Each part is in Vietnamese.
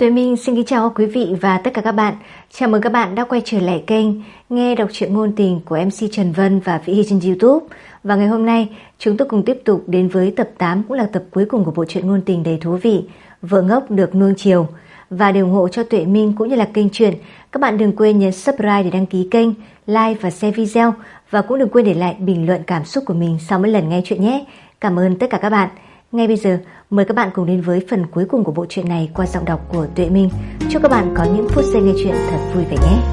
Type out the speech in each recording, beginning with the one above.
Tuệ Minh xin kính chào quý vị và tất cả các bạn. Chào mừng các bạn đã quay trở lại kênh Nghe đọc truyện ngôn tình của MC Trần Vân và Vĩ Hy trên YouTube. Và ngày hôm nay chúng tôi cùng tiếp tục đến với tập 8, cũng là tập cuối cùng của bộ truyện ngôn tình đầy thú vị Vợ ngốc được nuông chiều. Và để ủng hộ cho Tuệ Minh cũng như là kênh truyện, các bạn đừng quên nhấn subscribe để đăng ký kênh, like và share video, và cũng đừng quên để lại bình luận cảm xúc của mình sau mỗi lần nghe chuyện nhé. Cảm ơn tất cả các bạn. Ngay bây giờ, mời các bạn cùng đến với phần cuối cùng của bộ truyện này qua giọng đọc của Tuệ Minh. Chúc các bạn có những phút giây nghe chuyện thật vui vẻ nhé.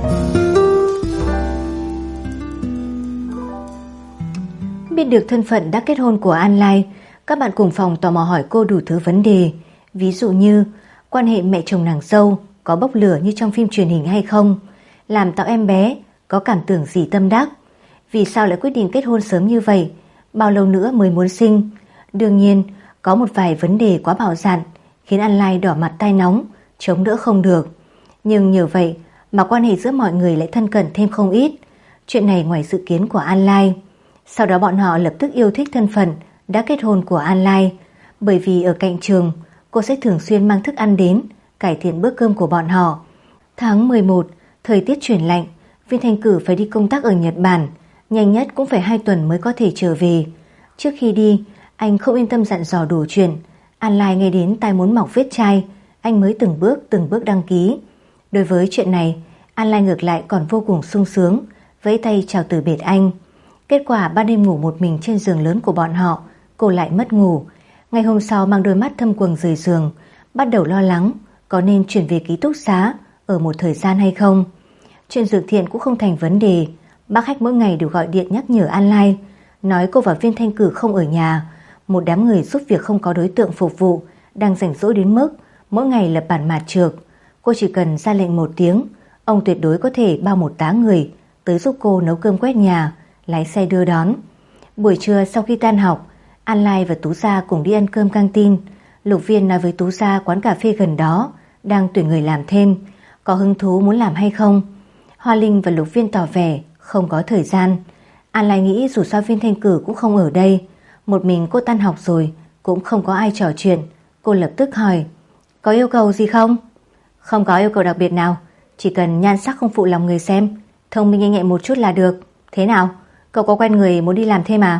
Biết được thân phận đã kết hôn của An Lai, các bạn cùng phòng tò mò hỏi cô đủ thứ vấn đề. Ví dụ như quan hệ mẹ chồng nàng dâu có bốc lửa như trong phim truyền hình hay không, làm tạo em bé có cảm tưởng gì tâm đắc, vì sao lại quyết định kết hôn sớm như vậy, bao lâu nữa mới muốn sinh. Đương nhiên, có một vài vấn đề quá bạo dạn khiến An Lai đỏ mặt tai nóng, chống đỡ không được. Nhưng nhờ vậy mà quan hệ giữa mọi người lại thân cận thêm không ít. Chuyện này ngoài dự kiến của An Lai. Sau đó bọn họ lập tức yêu thích thân phận đã kết hôn của An Lai, bởi vì ở cạnh trường cô sẽ thường xuyên mang thức ăn đến, cải thiện bữa cơm của bọn họ. Tháng 11, thời tiết chuyển lạnh, Viên Thanh Cử phải đi công tác ở Nhật Bản, nhanh nhất cũng phải 2 tuần mới có thể trở về. Trước khi đi, anh không yên tâm dặn dò đủ chuyện. An Lai nghe đến tai muốn mọc vết chai, anh mới từng bước đăng ký. Đối với chuyện này, An Lai ngược lại còn vô cùng sung sướng, vẫy tay chào từ biệt anh. Kết quả ban đêm ngủ một mình trên giường lớn của bọn họ, cô lại mất ngủ. Ngày hôm sau mang đôi mắt thâm quầng rời giường, bắt đầu lo lắng có nên chuyển về ký túc xá ở một thời gian hay không. Chuyện dược thiện cũng không thành vấn đề. Bác Hách mỗi ngày đều gọi điện nhắc nhở An Lai, nói cô và Viên Thanh Cử không ở nhà. Một đám người giúp việc không có đối tượng phục vụ, đang rảnh rỗi đến mức mỗi ngày lập bản mạt trược. Cô chỉ cần ra lệnh một tiếng, ông tuyệt đối có thể bao một tá người tới giúp cô nấu cơm quét nhà, lái xe đưa đón. Buổi trưa sau khi tan học, An Lai và Tú Gia cùng đi ăn cơm căng tin. Lục Viên nói với Tú Gia quán cà phê gần đó đang tuyển người làm thêm, có hứng thú muốn làm hay không. Hoa Linh và Lục Viên tỏ vẻ không có thời gian. An Lai nghĩ dù sao Viên Thanh Cử cũng không ở đây, một mình cô tan học rồi cũng không có ai trò chuyện. Cô lập tức hỏi, có yêu cầu gì không? Không có yêu cầu đặc biệt nào, chỉ cần nhan sắc không phụ lòng người xem, thông minh nhanh nhẹn một chút là được. Thế nào, cậu có quen người muốn đi làm thêm à?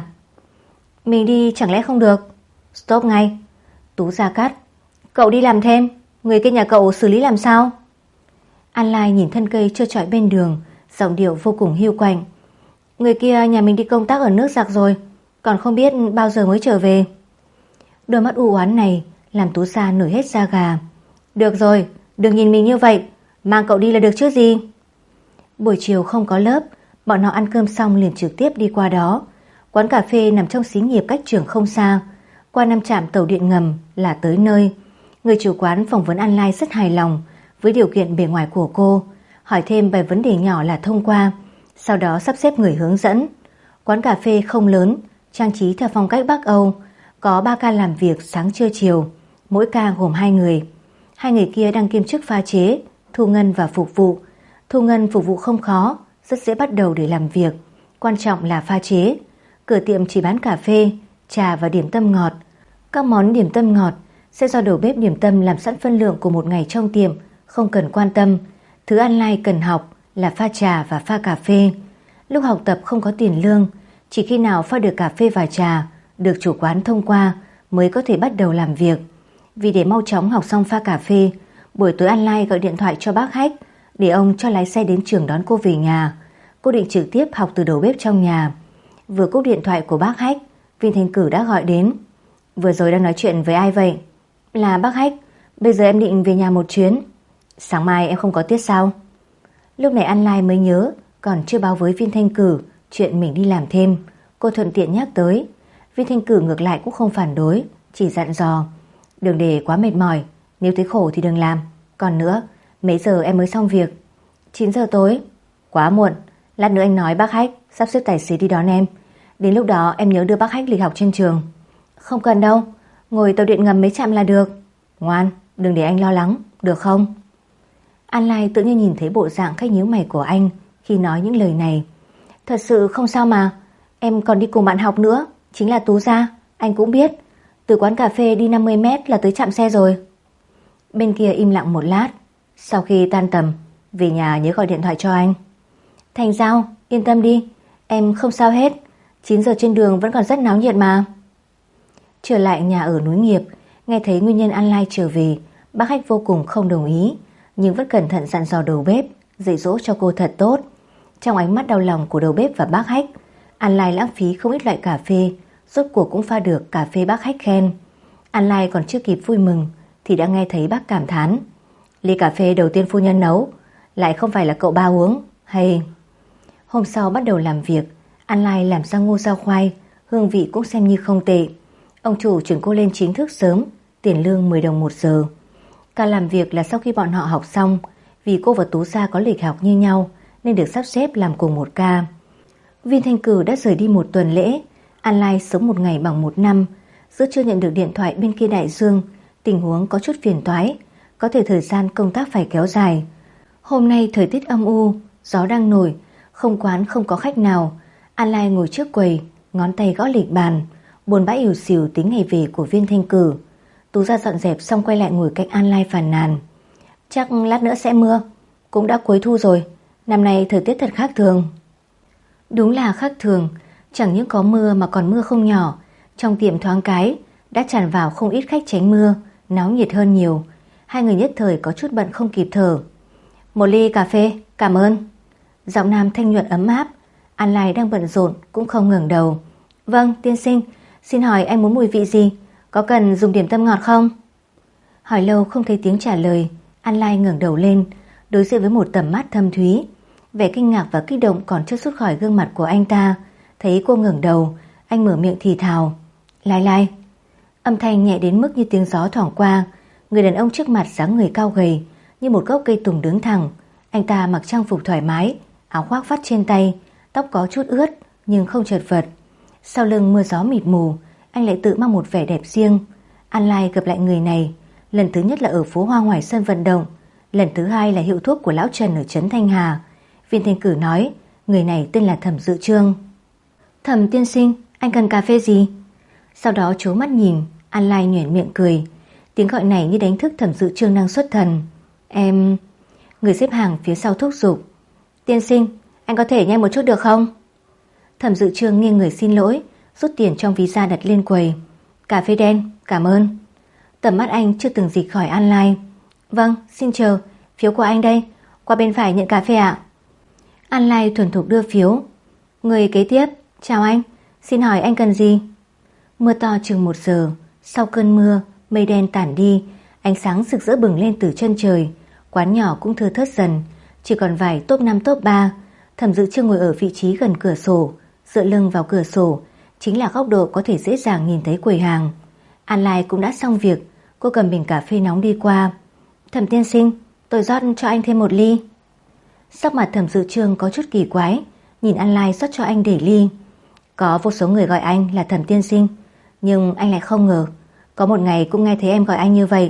Mình đi chẳng lẽ không được? Stop ngay. Tú Gia cắt, cậu đi làm thêm, người kia nhà cậu xử lý làm sao? An Lai nhìn thân cây trơ trọi bên đường, giọng điệu vô cùng hiu quạnh. Người kia nhà mình đi công tác ở nước giặc rồi, còn không biết bao giờ mới trở về. Đôi mắt u oán này làm Tú Gia nổi hết da gà. Được rồi, đừng nhìn mình như vậy, mang cậu đi là được chứ gì. Buổi chiều không có lớp, bọn họ ăn cơm xong liền trực tiếp đi qua đó. Quán cà phê nằm trong xí nghiệp cách trường không xa, qua 5 trạm tàu điện ngầm là tới nơi. Người chủ quán phỏng vấn An Lai rất hài lòng với điều kiện bề ngoài của cô, hỏi thêm vài vấn đề nhỏ là thông qua, sau đó sắp xếp người hướng dẫn. Quán cà phê không lớn, trang trí theo phong cách Bắc Âu, có 3 ca làm việc sáng trưa chiều, mỗi ca gồm 2 người. 2 người kia đang kiêm chức pha chế, thu ngân và phục vụ. Thu ngân phục vụ không khó, rất dễ bắt đầu để làm việc, quan trọng là pha chế. Cửa tiệm chỉ bán cà phê, trà và điểm tâm ngọt. Các món điểm tâm ngọt sẽ do đầu bếp điểm tâm làm sẵn phân lượng của một ngày trong tiệm, không cần quan tâm. Thứ An Lai cần học là pha trà và pha cà phê. Lúc học tập không có tiền lương, chỉ khi nào pha được cà phê và trà được chủ quán thông qua mới có thể bắt đầu làm việc. Vì để mau chóng học xong pha cà phê, buổi tối An Lai gọi điện thoại cho bác Hách để ông cho lái xe đến trường đón cô về nhà. Cô định trực tiếp học từ đầu bếp trong nhà. Vừa cúp điện thoại của bác Hách, Viên Thanh Cử đã gọi đến. Vừa rồi đang nói chuyện với ai vậy? Là bác Hách, bây giờ em định về nhà một chuyến. Sáng mai em không có tiết sao? Lúc này An Lai mới nhớ còn chưa báo với Viên Thanh Cử chuyện mình đi làm thêm. Cô thuận tiện nhắc tới. Viên Thanh Cử ngược lại cũng không phản đối, chỉ dặn dò, đừng để quá mệt mỏi, nếu thấy khổ thì đừng làm. Còn nữa, mấy giờ em mới xong việc? 9 giờ tối. Quá muộn, lát nữa anh nói bác Hách sắp xếp tài xế đi đón em. Đến lúc đó em nhớ đưa bác Hách lịch học trên trường. Không cần đâu, ngồi tàu điện ngầm mấy trạm là được. Ngoan, đừng để anh lo lắng, được không? An Lai tự nhiên nhìn thấy bộ dạng khách nhíu mày của anh khi nói những lời này. Thật sự không sao mà, em còn đi cùng bạn học nữa, chính là Tú Gia, anh cũng biết. Từ quán cà phê đi 50 mét là tới trạm xe rồi. Bên kia im lặng một lát. Sau khi tan tầm, về nhà nhớ gọi điện thoại cho anh. Thành Giao, yên tâm đi, em không sao hết. 9 giờ trên đường vẫn còn rất náo nhiệt mà. Trở lại nhà ở núi nghiệp, nghe thấy nguyên nhân An Lai trở về, bác Hách vô cùng không đồng ý, nhưng vẫn cẩn thận dặn dò đầu bếp dạy dỗ cho cô thật tốt. Trong ánh mắt đau lòng của đầu bếp và bác Hách, An Lai lãng phí không ít loại cà phê, rốt cuộc cũng pha được cà phê bác Hách khen. An Lai còn chưa kịp vui mừng thì đã nghe thấy bác cảm thán: ly cà phê đầu tiên phu nhân nấu lại không phải là cậu ba uống hay? Hôm sau bắt đầu làm việc, An Lai làm ra ngô rau khoai, hương vị cũng xem như không tệ. Ông chủ chuyển cô lên chính thức sớm, tiền lương 10 đồng 1 giờ. Ca làm việc là sau khi bọn họ học xong, vì cô và Tú Gia có lịch học như nhau nên được sắp xếp làm cùng một ca. Viên Thanh Cửu đã rời đi 1 tuần lễ, An Lai sống 1 ngày bằng 1 năm. Giữa chưa nhận được điện thoại bên kia đại dương, tình huống có chút phiền toái, có thể thời gian công tác phải kéo dài. Hôm nay thời tiết âm u, gió đang nổi, không quán không có khách nào. An Lai ngồi trước quầy, ngón tay gõ lịch bàn, buồn bã ỉu xìu tính ngày về của Viên Thanh Cửu. Tú Gia dọn dẹp xong quay lại ngồi cạnh An Lai phàn nàn: chắc lát nữa sẽ mưa, cũng đã cuối thu rồi, năm nay thời tiết thật khác thường. Đúng là khác thường, chẳng những có mưa mà còn mưa không nhỏ. Trong tiệm thoáng cái đã tràn vào không ít khách tránh mưa, náo nhiệt hơn nhiều. Hai người nhất thời có chút bận không kịp thở. 1 ly cà phê, cảm ơn. Giọng nam thanh nhuận ấm áp. An Lai đang bận rộn cũng không ngẩng đầu. Vâng, tiên sinh, xin hỏi anh muốn mùi vị gì? Có cần dùng điểm tâm ngọt không? Hỏi lâu không thấy tiếng trả lời, An Lai ngẩng đầu lên, đối diện với một tầm mắt thâm thúy. Vẻ kinh ngạc và kích động còn chưa xuất khỏi gương mặt của anh ta. Thấy cô ngẩng đầu, anh mở miệng thì thào: Lai Lai. Âm thanh nhẹ đến mức như tiếng gió thoảng qua. Người đàn ông trước mặt dáng người cao gầy như một gốc cây tùng đứng thẳng. Anh ta mặc trang phục thoải mái, áo khoác vắt trên tay, tóc có chút ướt nhưng không chật vật. Sau lưng mưa gió mịt mù, anh lại tự mang một vẻ đẹp riêng. An Lai gặp lại người này, lần thứ nhất là ở phố hoa ngoài sân vận động, lần thứ hai là hiệu thuốc của lão Trần ở trấn Thanh Hà. Viên Thanh Cửu nói người này tên là Thẩm Dự Trương. Thẩm tiên sinh, anh cần cà phê gì? Sau đó trố mắt nhìn, An Lai nhoẻn miệng cười. Tiếng gọi này như đánh thức Thẩm Dự Trương đang xuất thần. Em... Người xếp hàng phía sau thúc giục: Tiên sinh, anh có thể nhanh một chút được không? Thẩm Dự Trương nghiêng người xin lỗi, rút tiền trong ví ra đặt lên quầy. Cà phê đen, cảm ơn. Tầm mắt anh chưa từng dịch khỏi An Lai. Vâng, xin chờ, phiếu của anh đây, qua bên phải nhận cà phê ạ. An Lai thuần thục đưa phiếu. Người kế tiếp: chào anh, xin hỏi anh cần gì? Mưa to chừng 1 giờ, sau cơn mưa, mây đen tản đi, ánh sáng rực rỡ bừng lên từ chân trời. Quán nhỏ cũng thưa thớt dần, chỉ còn vài top 5 top 3. Thẩm Dự Trương ngồi ở vị trí gần cửa sổ, dựa lưng vào cửa sổ, chính là góc độ có thể dễ dàng nhìn thấy quầy hàng. An Lai cũng đã xong việc, cô cầm bình cà phê nóng đi qua. Thẩm tiên sinh, tôi rót cho anh thêm 1 ly. Sắc mặt Thẩm Dự Trương có chút kỳ quái, nhìn An Lai rót cho anh để ly. Có vô số người gọi anh là Thẩm tiên sinh, nhưng anh lại không ngờ có một ngày cũng nghe thấy em gọi anh như vậy.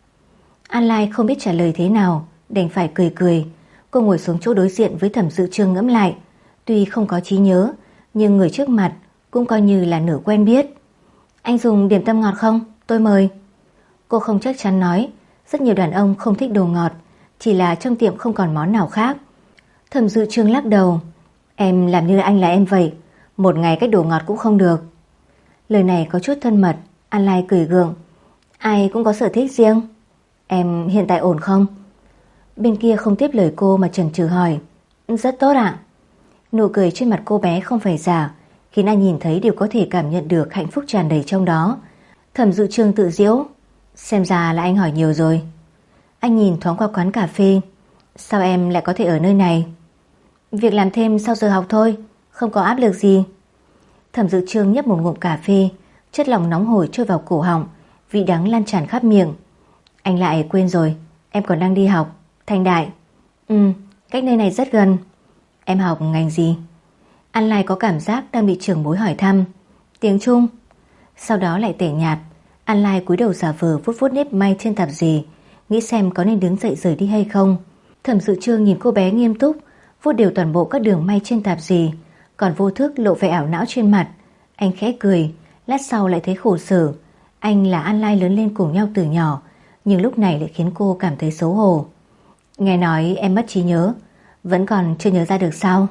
An Lai không biết trả lời thế nào, đành phải cười cười. Cô ngồi xuống chỗ đối diện với Thẩm Dự Trương ngẫm lại. Tuy không có trí nhớ, nhưng người trước mặt cũng coi như là nửa quen biết. Anh dùng điểm tâm ngọt không? Tôi mời. Cô không chắc chắn nói, rất nhiều đàn ông không thích đồ ngọt, chỉ là trong tiệm không còn món nào khác. Thẩm Dự Trương lắc đầu. Em làm như anh là em vậy, một ngày cách đồ ngọt cũng không được. Lời này có chút thân mật. An Lai cười gượng. Ai cũng có sở thích riêng. Em hiện tại ổn không? Bên kia không tiếp lời cô mà chần chừ hỏi. Rất tốt ạ. Nụ cười trên mặt cô bé không phải giả, khiến ai nhìn thấy đều có thể cảm nhận được hạnh phúc tràn đầy trong đó. Thẩm Dự Trương tự giễu. Xem ra là anh hỏi nhiều rồi. Anh nhìn thoáng qua quán cà phê. Sao em lại có thể ở nơi này? Việc làm thêm sau giờ học thôi, không có áp lực gì. Thẩm Dự Trương nhấp một ngụm cà phê, chất lỏng nóng hổi trôi vào cổ họng, vị đắng lan tràn khắp miệng. Anh lại quên rồi, em còn đang đi học Thanh Đại. Cách nơi này rất gần. Em học ngành gì? An Lai có cảm giác đang bị trưởng bối hỏi thăm. Tiếng Trung. Sau đó lại tẻ nhạt. An Lai cúi đầu giả vờ vuốt vuốt nếp may trên tạp dề, nghĩ xem có nên đứng dậy rời đi hay không. Thẩm Dự Trương nhìn cô bé nghiêm túc, vuốt đều toàn bộ các đường may trên tạp dề, còn vô thức lộ vẻ ảo não trên mặt. Anh khẽ cười, lát sau lại thấy khổ sở. Anh là An Lai lớn lên cùng nhau từ nhỏ, nhưng lúc này lại khiến cô cảm thấy xấu hổ. Nghe nói em mất trí nhớ, vẫn còn chưa nhớ ra được sao?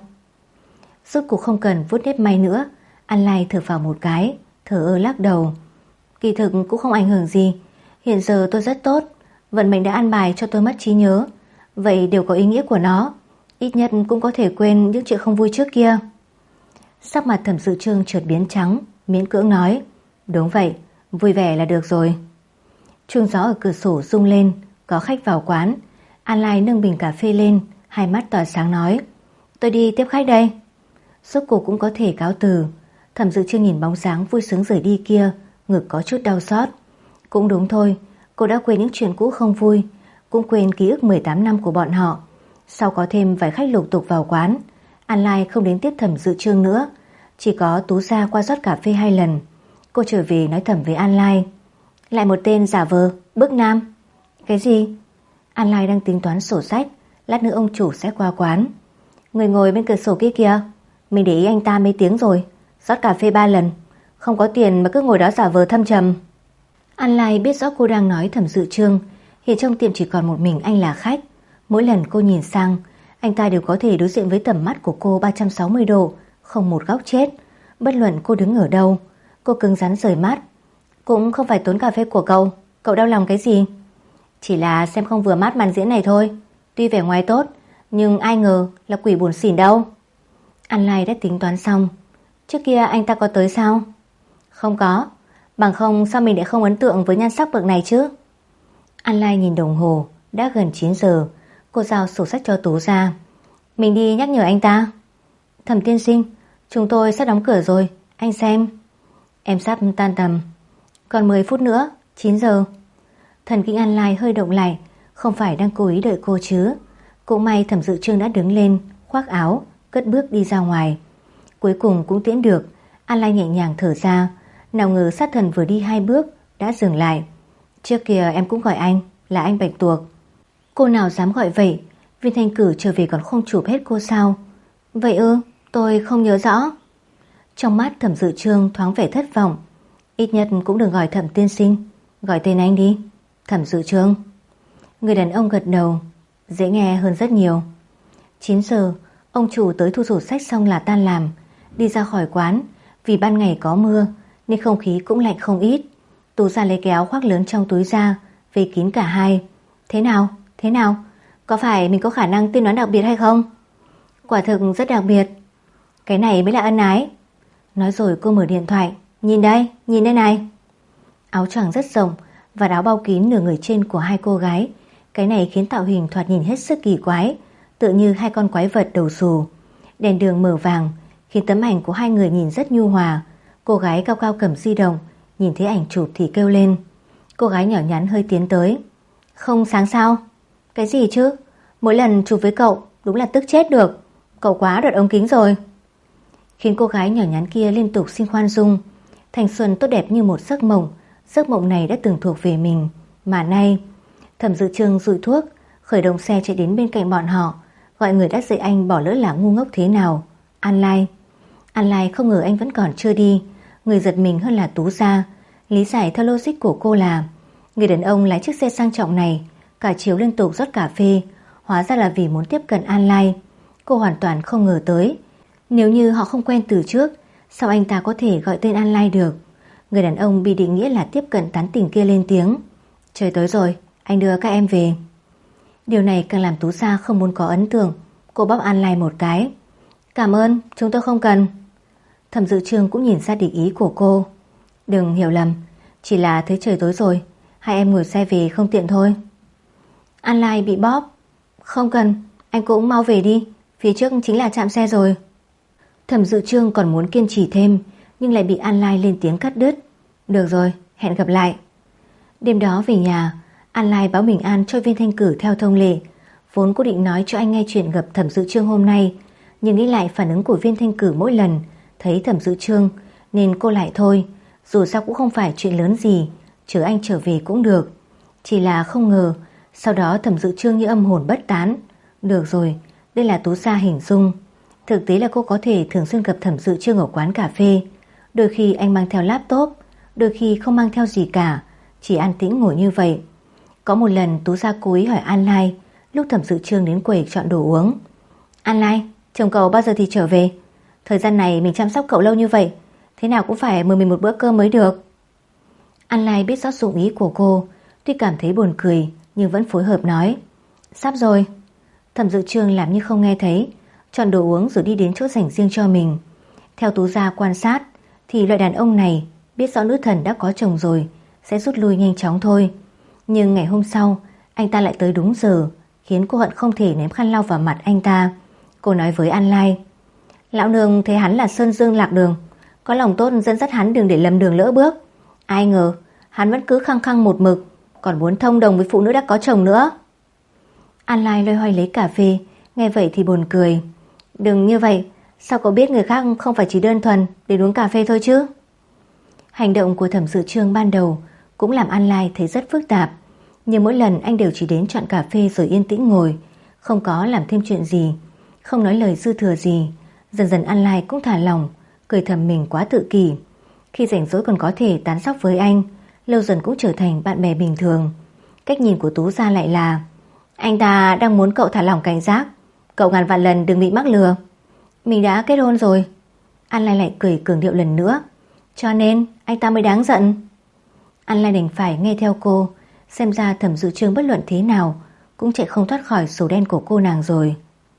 Rốt cuộc không cần vuốt nếp may nữa, An Lai thở phào một cái, thở ơ lắc đầu. Kỳ thực cũng không ảnh hưởng gì, hiện giờ tôi rất tốt, vận mệnh đã an bài cho tôi mất trí nhớ, vậy đều có ý nghĩa của nó, ít nhất cũng có thể quên những chuyện không vui trước kia. Sắc mặt Thẩm Dự Trương chợt biến trắng, miễn cưỡng nói, đúng vậy, vui vẻ là được rồi. Chuông gió ở cửa sổ rung lên, có khách vào quán. An Lai nâng bình cà phê lên, hai mắt tỏa sáng nói, tôi đi tiếp khách đây. Rốt cuộc cũng có thể cáo từ. Thẩm Dự Trương nhìn bóng dáng vui sướng rời đi kia, ngực có chút đau xót. Cũng đúng thôi, cô đã quên những chuyện cũ không vui, cũng quên ký ức 18 năm của bọn họ. Sau có thêm vài khách lục tục vào quán, An Lai không đến tiếp Thẩm Dự Trương nữa, chỉ có Tú Gia qua rót cà phê 2 lần. Cô trở về nói thầm với An Lai, lại một tên giả vờ, bước nam. Cái gì? An Lai đang tính toán sổ sách, lát nữa ông chủ sẽ qua quán. Người ngồi bên cửa sổ kia kìa, mình để ý anh ta mấy tiếng rồi, rót cà phê 3 lần, không có tiền mà cứ ngồi đó giả vờ thâm trầm. An Lai biết rõ cô đang nói Thẩm Dự Trương, hiện trong tiệm chỉ còn một mình anh là khách. Mỗi lần cô nhìn sang, anh ta đều có thể đối diện với tầm mắt của cô 360 độ, không một góc chết. Bất luận cô đứng ở đâu, cô cứng rắn rời mắt. Cũng không phải tốn cà phê của cậu đau lòng cái gì? Chỉ là xem không vừa mắt màn diễn này thôi. Tuy vẻ ngoài tốt, nhưng ai ngờ là quỷ buồn xỉn đâu. An Lai đã tính toán xong. Trước kia anh ta có tới sao? Không có, bằng không sao mình lại không ấn tượng với nhan sắc bậc này chứ? An Lai nhìn đồng hồ, đã gần 9 giờ. Cô giao sổ sách cho Tú ra. Mình đi nhắc nhở anh ta. Thẩm tiên sinh, chúng tôi sắp đóng cửa rồi, anh xem. Em sắp tan tầm. Còn 10 phút nữa, 9 giờ. Thần kinh An Lai hơi động lại, không phải đang cố ý đợi cô chứ. Cũng may Thẩm Dự Trương đã đứng lên, khoác áo, cất bước đi ra ngoài. Cuối cùng cũng tiễn được. An Lai nhẹ nhàng thở ra. Nào ngờ sát thần vừa đi 2 bước đã dừng lại. Trước kia em cũng gọi anh là anh Bạch Tuộc. Cô nào dám gọi vậy? Viên Thanh Cử trở về còn không chụp hết cô sao? Vậy ư? Tôi không nhớ rõ. Trong mắt Thẩm Dự Trương thoáng vẻ thất vọng. Ít nhất cũng đừng gọi Thẩm tiên sinh, gọi tên anh đi. Thẩm Dự Trương. Người đàn ông gật đầu, dễ nghe hơn rất nhiều. 9 giờ, ông chủ tới thu sổ sách xong là tan làm, đi ra khỏi quán. Vì ban ngày có mưa nên không khí cũng lạnh không ít. Tú ra lấy cái áo khoác lớn trong túi ra, vây kín cả hai. Thế nào? Thế nào? Có phải mình có khả năng tiên đoán đặc biệt hay không? Quả thực rất đặc biệt. Cái này mới là ân ái. Nói rồi cô mở điện thoại. Nhìn đây này. Áo choàng rất rộng và áo bao kín nửa người trên của hai cô gái. Cái này khiến tạo hình thoạt nhìn hết sức kỳ quái, tựa như hai con quái vật đầu xù. Đèn đường mở vàng khiến tấm ảnh của hai người nhìn rất nhu hòa. Cô gái cao cao cầm di động, nhìn thấy ảnh chụp thì kêu lên. Cô gái nhỏ nhắn hơi tiến tới. Không sáng sao? Cái gì chứ? Mỗi lần chụp với cậu đúng là tức chết được. Cậu quá đoạt ống kính rồi. Khiến cô gái nhỏ nhắn kia liên tục xin khoan dung. Thanh xuân tốt đẹp như một giấc mộng. Giấc mộng này đã từng thuộc về mình, mà nay. Thẩm Dự Trương dụi thuốc, khởi động xe chạy đến bên cạnh bọn họ, gọi người đã dạy anh bỏ lỡ là ngu ngốc thế nào. An Lai. An Lai không ngờ anh vẫn còn chưa đi. Người giật mình hơn là Tú Gia. Lý giải theo logic của cô là người đàn ông lái chiếc xe sang trọng này cả chiều liên tục rót cà phê, hóa ra là vì muốn tiếp cận An Lai. Cô hoàn toàn không ngờ tới, nếu như họ không quen từ trước, sao anh ta có thể gọi tên An Lai được? Người đàn ông bị định nghĩa là tiếp cận tán tỉnh kia lên tiếng. Trời tối rồi, anh đưa các em về. Điều này càng làm Tú Sa không muốn có ấn tượng. Cô bóp An Lai một cái. Cảm ơn, chúng tôi không cần. Thẩm Dự Trương cũng nhìn ra địch ý của cô. Đừng hiểu lầm, chỉ là thấy trời tối rồi, hai em ngồi xe về không tiện thôi. An Lai bị bóp. Không cần, anh cũng mau về đi, phía trước chính là trạm xe rồi. Thẩm Dự Trương còn muốn kiên trì thêm, nhưng lại bị An Lai lên tiếng cắt đứt. Được rồi, hẹn gặp lại. Đêm đó về nhà, An Lai báo bình an cho Viên Thanh Cử theo thông lệ. Vốn cô định nói cho anh nghe chuyện gặp Thẩm Dự Trương hôm nay, nhưng nghĩ lại phản ứng của Viên Thanh Cử mỗi lần thấy Thẩm Dự Trương nên cô lại thôi. Dù sao cũng không phải chuyện lớn gì, chờ anh trở về cũng được. Chỉ là không ngờ sau đó Thẩm Dự Trương như âm hồn bất tán. Được rồi, đây là Tú Sa hình dung. Thực tế là cô có thể thường xuyên gặp Thẩm Dự Trương ở quán cà phê. Đôi khi anh mang theo laptop, đôi khi không mang theo gì cả, chỉ an tĩnh ngồi như vậy. Có một lần Tú Gia cố ý hỏi An Lai lúc Thẩm Dự Trương đến quầy chọn đồ uống. An Lai, chồng cậu bao giờ thì trở về? Thời gian này mình chăm sóc cậu lâu như vậy, thế nào cũng phải mời mình một bữa cơm mới được. An Lai biết rõ dụng ý của cô, tuy cảm thấy buồn cười nhưng vẫn phối hợp nói. Sắp rồi. Thẩm Dự Trương làm như không nghe thấy, chọn đồ uống rồi đi đến chỗ dành riêng cho mình. Theo Tú Gia quan sát thì loại đàn ông này biết rõ nữ thần đã có chồng rồi sẽ rút lui nhanh chóng thôi. Nhưng ngày hôm sau anh ta lại tới đúng giờ, khiến cô hận không thể ném khăn lau vào mặt anh ta. Cô nói với An Lai, lão nương thấy hắn là sơn dương lạc đường, có lòng tốt dẫn dắt hắn đừng để lầm đường lỡ bước. Ai ngờ hắn vẫn cứ khăng khăng một mực, còn muốn thông đồng với phụ nữ đã có chồng nữa. An Lai loay hoay lấy cà phê, nghe vậy thì buồn cười. Đừng như vậy, sao cậu biết người khác không phải chỉ đơn thuần để uống cà phê thôi chứ? Hành động của Thẩm Dự Trương ban đầu cũng làm An Lai thấy rất phức tạp, nhưng mỗi lần anh đều chỉ đến chọn cà phê rồi yên tĩnh ngồi, không có làm thêm chuyện gì, không nói lời dư thừa gì. Dần dần An Lai cũng thả lòng, cười thầm mình quá tự kỷ. Khi rảnh rỗi còn có thể tán sóc với anh, lâu dần cũng trở thành bạn bè bình thường. Cách nhìn của Tú Gia lại là anh ta đang muốn cậu thả lỏng cảnh giác, cậu ngàn vạn lần đừng bị mắc lừa. Mình đã kết hôn rồi. An Lai lại cười cường điệu lần nữa. Cho nên anh ta mới đáng giận. An Lai đành phải nghe theo cô. Xem ra Thẩm Dự Trương bất luận thế nào cũng chạy không thoát khỏi sổ đen của cô nàng rồi.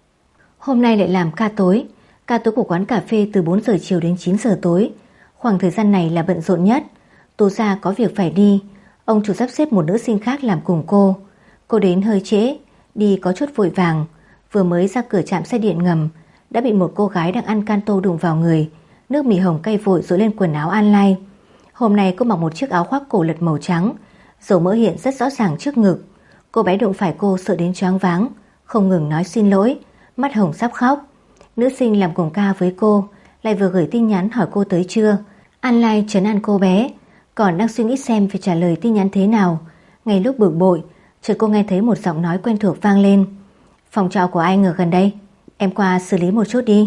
Hôm nay lại làm ca tối. Ca tối của quán cà phê từ 4 giờ chiều đến 9 giờ tối. Khoảng thời gian này là bận rộn nhất. Tú Gia có việc phải đi. Ông chủ sắp xếp một nữ sinh khác làm cùng cô. Cô đến hơi trễ, đi có chút vội vàng. Vừa mới ra cửa trạm xe điện ngầm đã bị một cô gái đang ăn can tô đụng vào người. Nước mì hồng cay vội rội lên quần áo An Lai. Hôm nay cô mặc một chiếc áo khoác cổ lật màu trắng, dầu mỡ hiện rất rõ ràng trước ngực. Cô bé đụng phải cô sợ đến choáng váng, không ngừng nói xin lỗi, mắt hồng sắp khóc. Nữ sinh làm cùng ca với cô lại vừa gửi tin nhắn hỏi cô tới chưa. An Lai trấn an cô bé, còn đang suy nghĩ xem phải trả lời tin nhắn thế nào. Ngay lúc bực bội, chợt cô nghe thấy một giọng nói quen thuộc vang lên. Phòng trọ của anh ở gần đây, em qua xử lý một chút đi.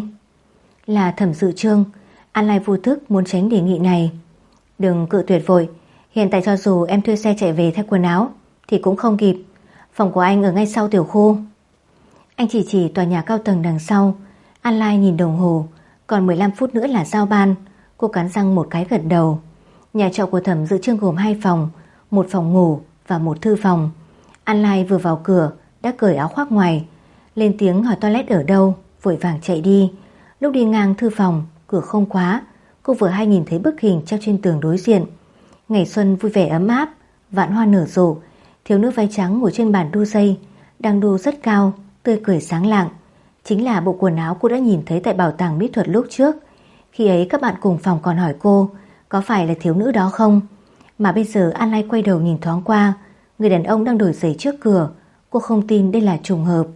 Là Thẩm Dự Trương. An Lai vô thức muốn tránh đề nghị này. Đừng cự tuyệt vội, hiện tại cho dù em thuê xe chạy về thay quần áo thì cũng không kịp. Phòng của anh ở ngay sau tiểu khu. Anh chỉ tòa nhà cao tầng đằng sau. An Lai nhìn đồng hồ, còn 15 phút nữa là giao ban. Cô cắn răng một cái gật đầu. Nhà trọ của Thẩm Dự Trương gồm 2 phòng, một phòng ngủ và một thư phòng. An Lai vừa vào cửa đã cởi áo khoác ngoài, lên tiếng hỏi toilet ở đâu, vội vàng chạy đi. Lúc đi ngang thư phòng, cửa không khóa, cô vừa hay nhìn thấy bức hình treo trên tường đối diện. Ngày xuân vui vẻ ấm áp, vạn hoa nở rộ, thiếu nữ váy trắng ngồi trên bàn đu dây, đang đu rất cao, tươi cười sáng lạng. Chính là bộ quần áo cô đã nhìn thấy tại bảo tàng mỹ thuật lúc trước. Khi ấy các bạn cùng phòng còn hỏi cô có phải là thiếu nữ đó không. Mà bây giờ An Lai quay đầu nhìn thoáng qua, người đàn ông đang đổi giày trước cửa. Cô không tin đây là trùng hợp.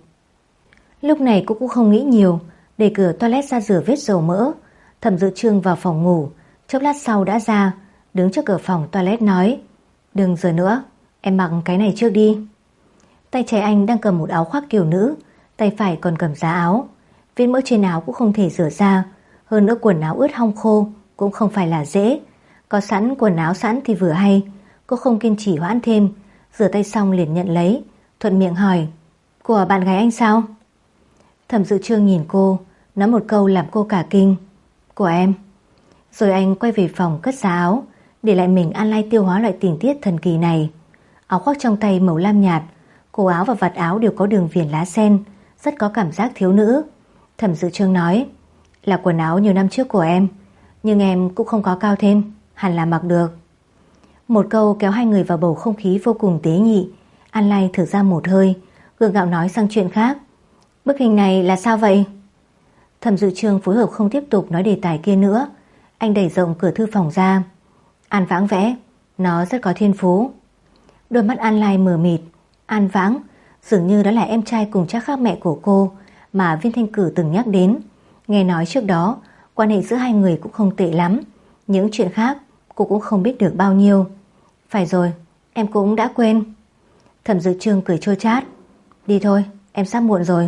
Lúc này cô cũng không nghĩ nhiều, đẩy cửa toilet ra rửa vết dầu mỡ. Thẩm Dự Trương vào phòng ngủ, chốc lát sau đã ra, đứng trước cửa phòng toilet nói, đừng rửa nữa, em mặc cái này trước đi. Tay trái anh đang cầm một áo khoác kiểu nữ, tay phải còn cầm giá áo. Vết mỡ trên áo cũng không thể rửa ra, hơn nữa quần áo ướt hong khô cũng không phải là dễ. Có sẵn quần áo sẵn thì vừa hay. Cô không kiên trì hoãn thêm, rửa tay xong liền nhận lấy, thuận miệng hỏi, của bạn gái anh sao? Thẩm Dự Trương nhìn cô, nói một câu làm cô cả kinh. Của em. Rồi anh quay về phòng cất giá áo, để lại mình An Lai tiêu hóa loại tình tiết thần kỳ này. Áo khoác trong tay màu lam nhạt, cổ áo và vạt áo đều có đường viền lá sen, rất có cảm giác thiếu nữ. Thẩm Dự Trương nói, là quần áo nhiều năm trước của em, nhưng em cũng không có cao thêm, hẳn là mặc được. Một câu kéo hai người vào bầu không khí vô cùng tế nhị. An Lai thở ra một hơi, gượng gạo nói sang chuyện khác. Bức hình này là sao vậy? Thẩm Dự Trương phối hợp không tiếp tục nói đề tài kia nữa. Anh đẩy rộng cửa thư phòng ra. An Vãng vẽ, nó rất có thiên phú. Đôi mắt An Lai mờ mịt. An Vãng, dường như đó là em trai cùng cha khác mẹ của cô mà Viên Thanh Cử từng nhắc đến. Nghe nói trước đó quan hệ giữa hai người cũng không tệ lắm. Những chuyện khác cô cũng không biết được bao nhiêu. Phải rồi, em cũng đã quên. Thẩm Dự Trương cười chua chát. Đi thôi, em sắp muộn rồi.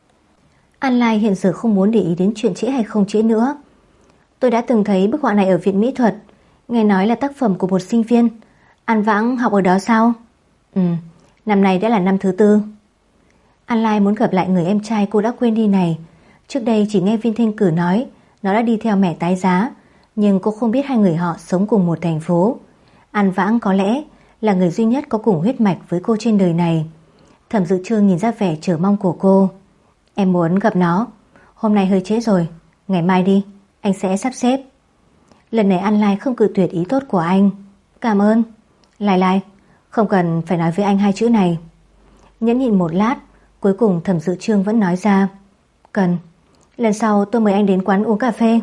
An Lai hiện giờ không muốn để ý đến chuyện trễ hay không trễ nữa. Tôi đã từng thấy bức họa này ở viện mỹ thuật, nghe nói là tác phẩm của một sinh viên. An Vãng học ở đó sao? Năm nay đã là năm thứ 4. An Lai muốn gặp lại người em trai cô đã quên đi này. Trước đây chỉ nghe Viên Thanh Cử nói nó đã đi theo mẹ tái giá, nhưng cô không biết hai người họ sống cùng một thành phố. An Vãng có lẽ là người duy nhất có cùng huyết mạch với cô trên đời này. Thẩm Dự Chương nhìn ra vẻ chờ mong của cô. Em muốn gặp nó. Hôm nay hơi trễ rồi, ngày mai đi, anh sẽ sắp xếp. Lần này An Lai không cự tuyệt ý tốt của anh. Cảm ơn. Lai, không cần phải nói với anh hai chữ này. Nhẫn nhịn một lát, cuối cùng Thẩm Dự Chương vẫn nói ra. Cần. Lần sau tôi mời anh đến quán uống cà phê.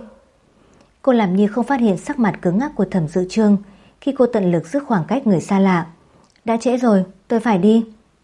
Cô làm như không phát hiện sắc mặt cứng ngắc của Thẩm Dự Chương khi cô tận lực giữ khoảng cách người xa lạ. Đã trễ rồi, tôi phải đi.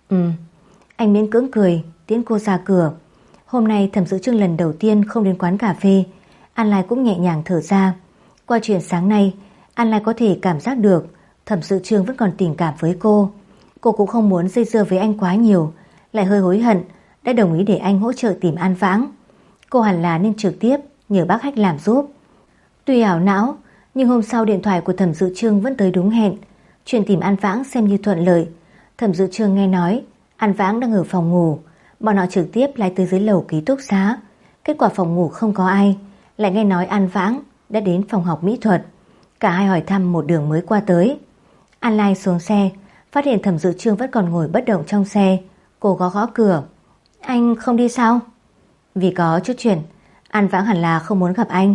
Anh miễn cưỡng cười, tiễn cô ra cửa. Hôm nay Thẩm Dự Chương lần đầu tiên không đến quán cà phê. An Lai cũng nhẹ nhàng thở ra. Qua chuyện sáng nay, An Lai có thể cảm giác được Thẩm Dự Chương vẫn còn tình cảm với cô. Cô cũng không muốn dây dưa với anh quá nhiều, lại hơi hối hận đã đồng ý để anh hỗ trợ tìm An Vãng. Cô hẳn là nên trực tiếp nhờ bác Hách làm giúp. Tuy ảo não, nhưng hôm sau điện thoại của Thẩm Dự Chương vẫn tới đúng hẹn. Chuyện tìm An Vãng xem như thuận lợi. Thẩm Dự Chương nghe nói An Vãng đang ở phòng ngủ, bọn họ trực tiếp lái tới dưới lầu ký túc xá. Kết quả phòng ngủ không có ai, lại nghe nói An Vãng đã đến phòng học mỹ thuật. Cả hai hỏi thăm một đường mới qua tới. An Lai xuống xe, phát hiện Thẩm Dự Chương vẫn còn ngồi bất động trong xe. Cô gõ gõ cửa. Anh không đi sao? Vì có chút chuyện, An Vãng hẳn là không muốn gặp anh.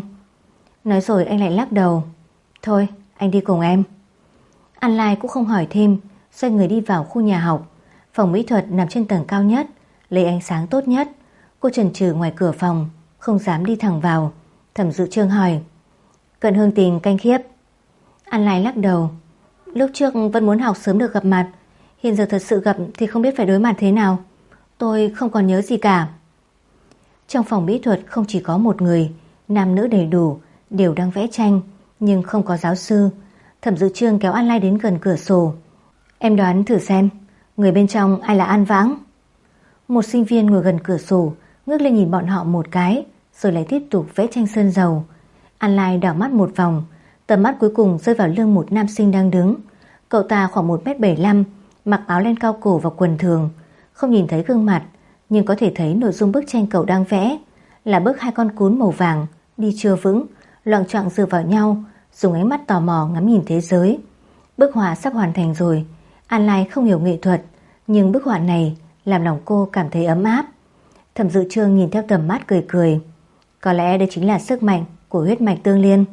Nói rồi anh lại lắc đầu. Thôi, anh đi cùng em. An Lai cũng không hỏi thêm, xoay người đi vào khu nhà học. Phòng mỹ thuật nằm trên tầng cao nhất, lấy ánh sáng tốt nhất. Cô chần chừ ngoài cửa phòng, không dám đi thẳng vào. Thẩm Dự Chương hỏi. Cận Hương Tình canh khiếp. An Lai lắc đầu. Lúc trước vẫn muốn học sớm được gặp mặt, hiện giờ thật sự gặp thì không biết phải đối mặt thế nào. Tôi không còn nhớ gì cả. Trong phòng mỹ thuật không chỉ có một người, nam nữ đầy đủ, đều đang vẽ tranh, nhưng không có giáo sư. Thẩm Dự Chương kéo An Lai đến gần cửa sổ. Em đoán thử xem, người bên trong ai là An Vãng? Một sinh viên ngồi gần cửa sổ, ngước lên nhìn bọn họ một cái, rồi lại tiếp tục vẽ tranh sơn dầu. An Lai đảo mắt một vòng, tầm mắt cuối cùng rơi vào lưng một nam sinh đang đứng. Cậu ta khoảng 1m75, mặc áo len cao cổ và quần thường. Không nhìn thấy gương mặt, nhưng có thể thấy nội dung bức tranh cậu đang vẽ là bức hai con cún màu vàng đi chưa vững, loạng choạng dựa vào nhau, dùng ánh mắt tò mò ngắm nhìn thế giới. Bức họa sắp hoàn thành rồi. An Lai không hiểu nghệ thuật, nhưng bức họa này làm lòng cô cảm thấy ấm áp. Thẩm Dự Chương nhìn theo tầm mắt cười cười. Có lẽ đây chính là sức mạnh của huyết mạch tương liên.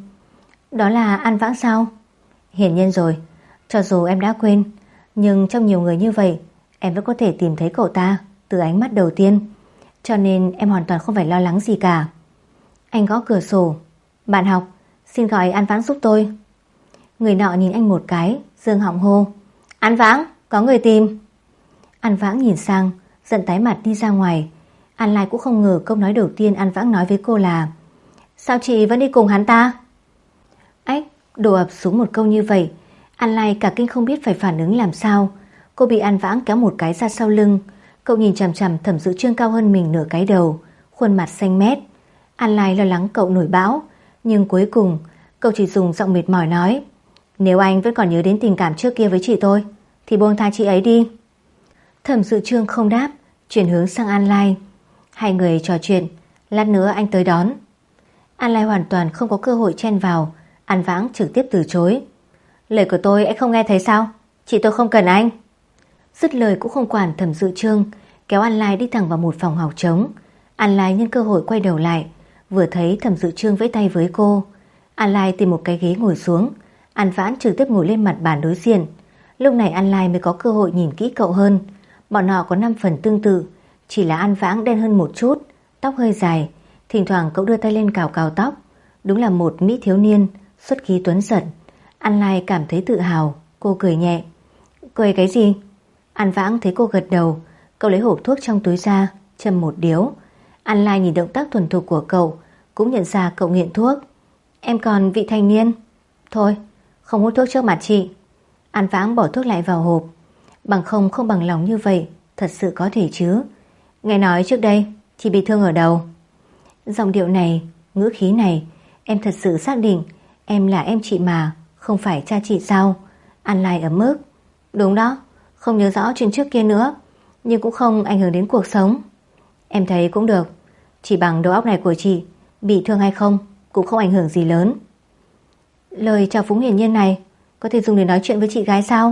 Đó là An Vãng sao? Hiển nhiên rồi. Cho dù em đã quên, nhưng trong nhiều người như vậy, em vẫn có thể tìm thấy cậu ta từ ánh mắt đầu tiên. Cho nên em hoàn toàn không phải lo lắng gì cả. Anh gõ cửa sổ. Bạn học, xin gọi An Vãng giúp tôi. Người nọ nhìn anh một cái, dương họng hô. An Vãng, có người tìm. An Vãng nhìn sang, giận tái mặt đi ra ngoài. An Lai cũng không ngờ câu nói đầu tiên An Vãng nói với cô là: Sao chị vẫn đi cùng hắn ta? Ách, đổ ập xuống một câu như vậy, An Lai cả kinh không biết phải phản ứng làm sao. Cô bị An Vãng kéo một cái ra sau lưng. Cậu nhìn chằm chằm Thẩm Dự Chương cao hơn mình nửa cái đầu, khuôn mặt xanh mét. An Lai lo lắng cậu nổi bão, nhưng cuối cùng cậu chỉ dùng giọng mệt mỏi nói: Nếu anh vẫn còn nhớ đến tình cảm trước kia với chị tôi, thì buông tha chị ấy đi. Thẩm Dự Chương không đáp, chuyển hướng sang An Lai. Hai người trò chuyện, lát nữa anh tới đón. An Lai hoàn toàn không có cơ hội chen vào. An Vãng trực tiếp từ chối. Lời của tôi anh không nghe thấy sao? Chị tôi không cần anh. Dứt lời cũng không quản Thẩm Dự Chương, kéo An Lai đi thẳng vào một phòng học trống. An Lai nhân cơ hội quay đầu lại, vừa thấy Thẩm Dự Chương vẫy tay với cô. An Lai tìm một cái ghế ngồi xuống. An Vãng trực tiếp ngồi lên mặt bàn đối diện. Lúc này An Lai mới có cơ hội nhìn kỹ cậu hơn. Bọn họ có 5 phần tương tự, chỉ là An Vãng đen hơn một chút, tóc hơi dài, thỉnh thoảng cậu đưa tay lên cào cào tóc. Đúng là một mỹ thiếu niên, xuất khí tuấn giật. An Lai cảm thấy tự hào, cô cười nhẹ. Cười cái gì? An Vãng thấy cô gật đầu, cậu lấy hộp thuốc trong túi ra, châm một điếu. An Lai nhìn động tác thuần thục của cậu, cũng nhận ra cậu nghiện thuốc. Em còn vị thành niên. Thôi, không hút thuốc trước mặt chị. An Vãng bỏ thuốc lại vào hộp. Bằng không bằng lòng như vậy, thật sự có thể chứ. Nghe nói trước đây chị bị thương ở đầu. Giọng điệu này, ngữ khí này, em thật sự xác định em là em chị mà, không phải cha chị sao? An Lai ấm ức. Đúng đó, không nhớ rõ chuyện trước kia nữa, nhưng cũng không ảnh hưởng đến cuộc sống. Em thấy cũng được. Chỉ bằng đầu óc này của chị, bị thương hay không cũng không ảnh hưởng gì lớn. Lời chào phúng hiển nhiên này có thể dùng để nói chuyện với chị gái sao?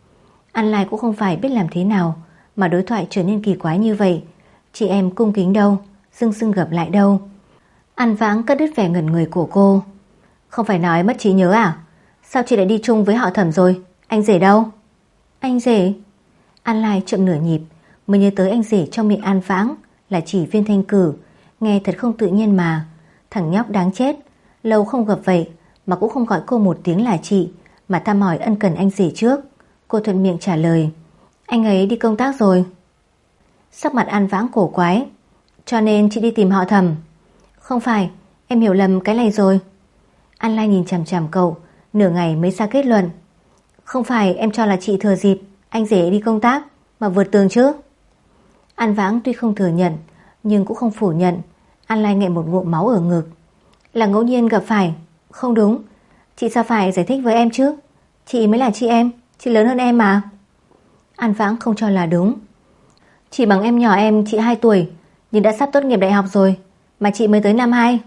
An Lai cũng không phải biết làm thế nào mà đối thoại trở nên kỳ quái như vậy. Chị em cung kính đâu, dưng dưng gặp lại đâu. An Vãng cất đứt vẻ ngẩn người của cô. Không phải nói mất trí nhớ à? Sao chị lại đi chung với họ Thẩm rồi? Anh rể đâu? Anh rể? An Lai chậm nửa nhịp mới nhớ tới anh rể trong miệng An Vãng là chỉ Viên Thanh Cử. Nghe thật không tự nhiên mà. Thằng nhóc đáng chết, lâu không gặp vậy mà cũng không gọi cô một tiếng là chị, mà thăm hỏi ân cần anh rể trước. Cô thuận miệng trả lời, anh ấy đi công tác rồi. Sắc mặt An Vãng cổ quái. Cho nên chị đi tìm họ Thẩm? Không phải, em hiểu lầm cái này rồi. An Lai nhìn chằm chằm cậu, nửa ngày mới ra kết luận. Không phải em cho là chị thừa dịp anh rể đi công tác mà vượt tường chứ? An Vãng tuy không thừa nhận nhưng cũng không phủ nhận. An Lai nghẹn một ngụm máu ở ngực. Là ngẫu nhiên gặp phải. Không đúng, chị sao phải giải thích với em chứ? Chị mới là chị em, chị lớn hơn em mà. An Vãng không cho là đúng. Chỉ bằng em nhỏ em chị 2 tuổi, nhưng đã sắp tốt nghiệp đại học rồi, mà chị mới tới năm 2.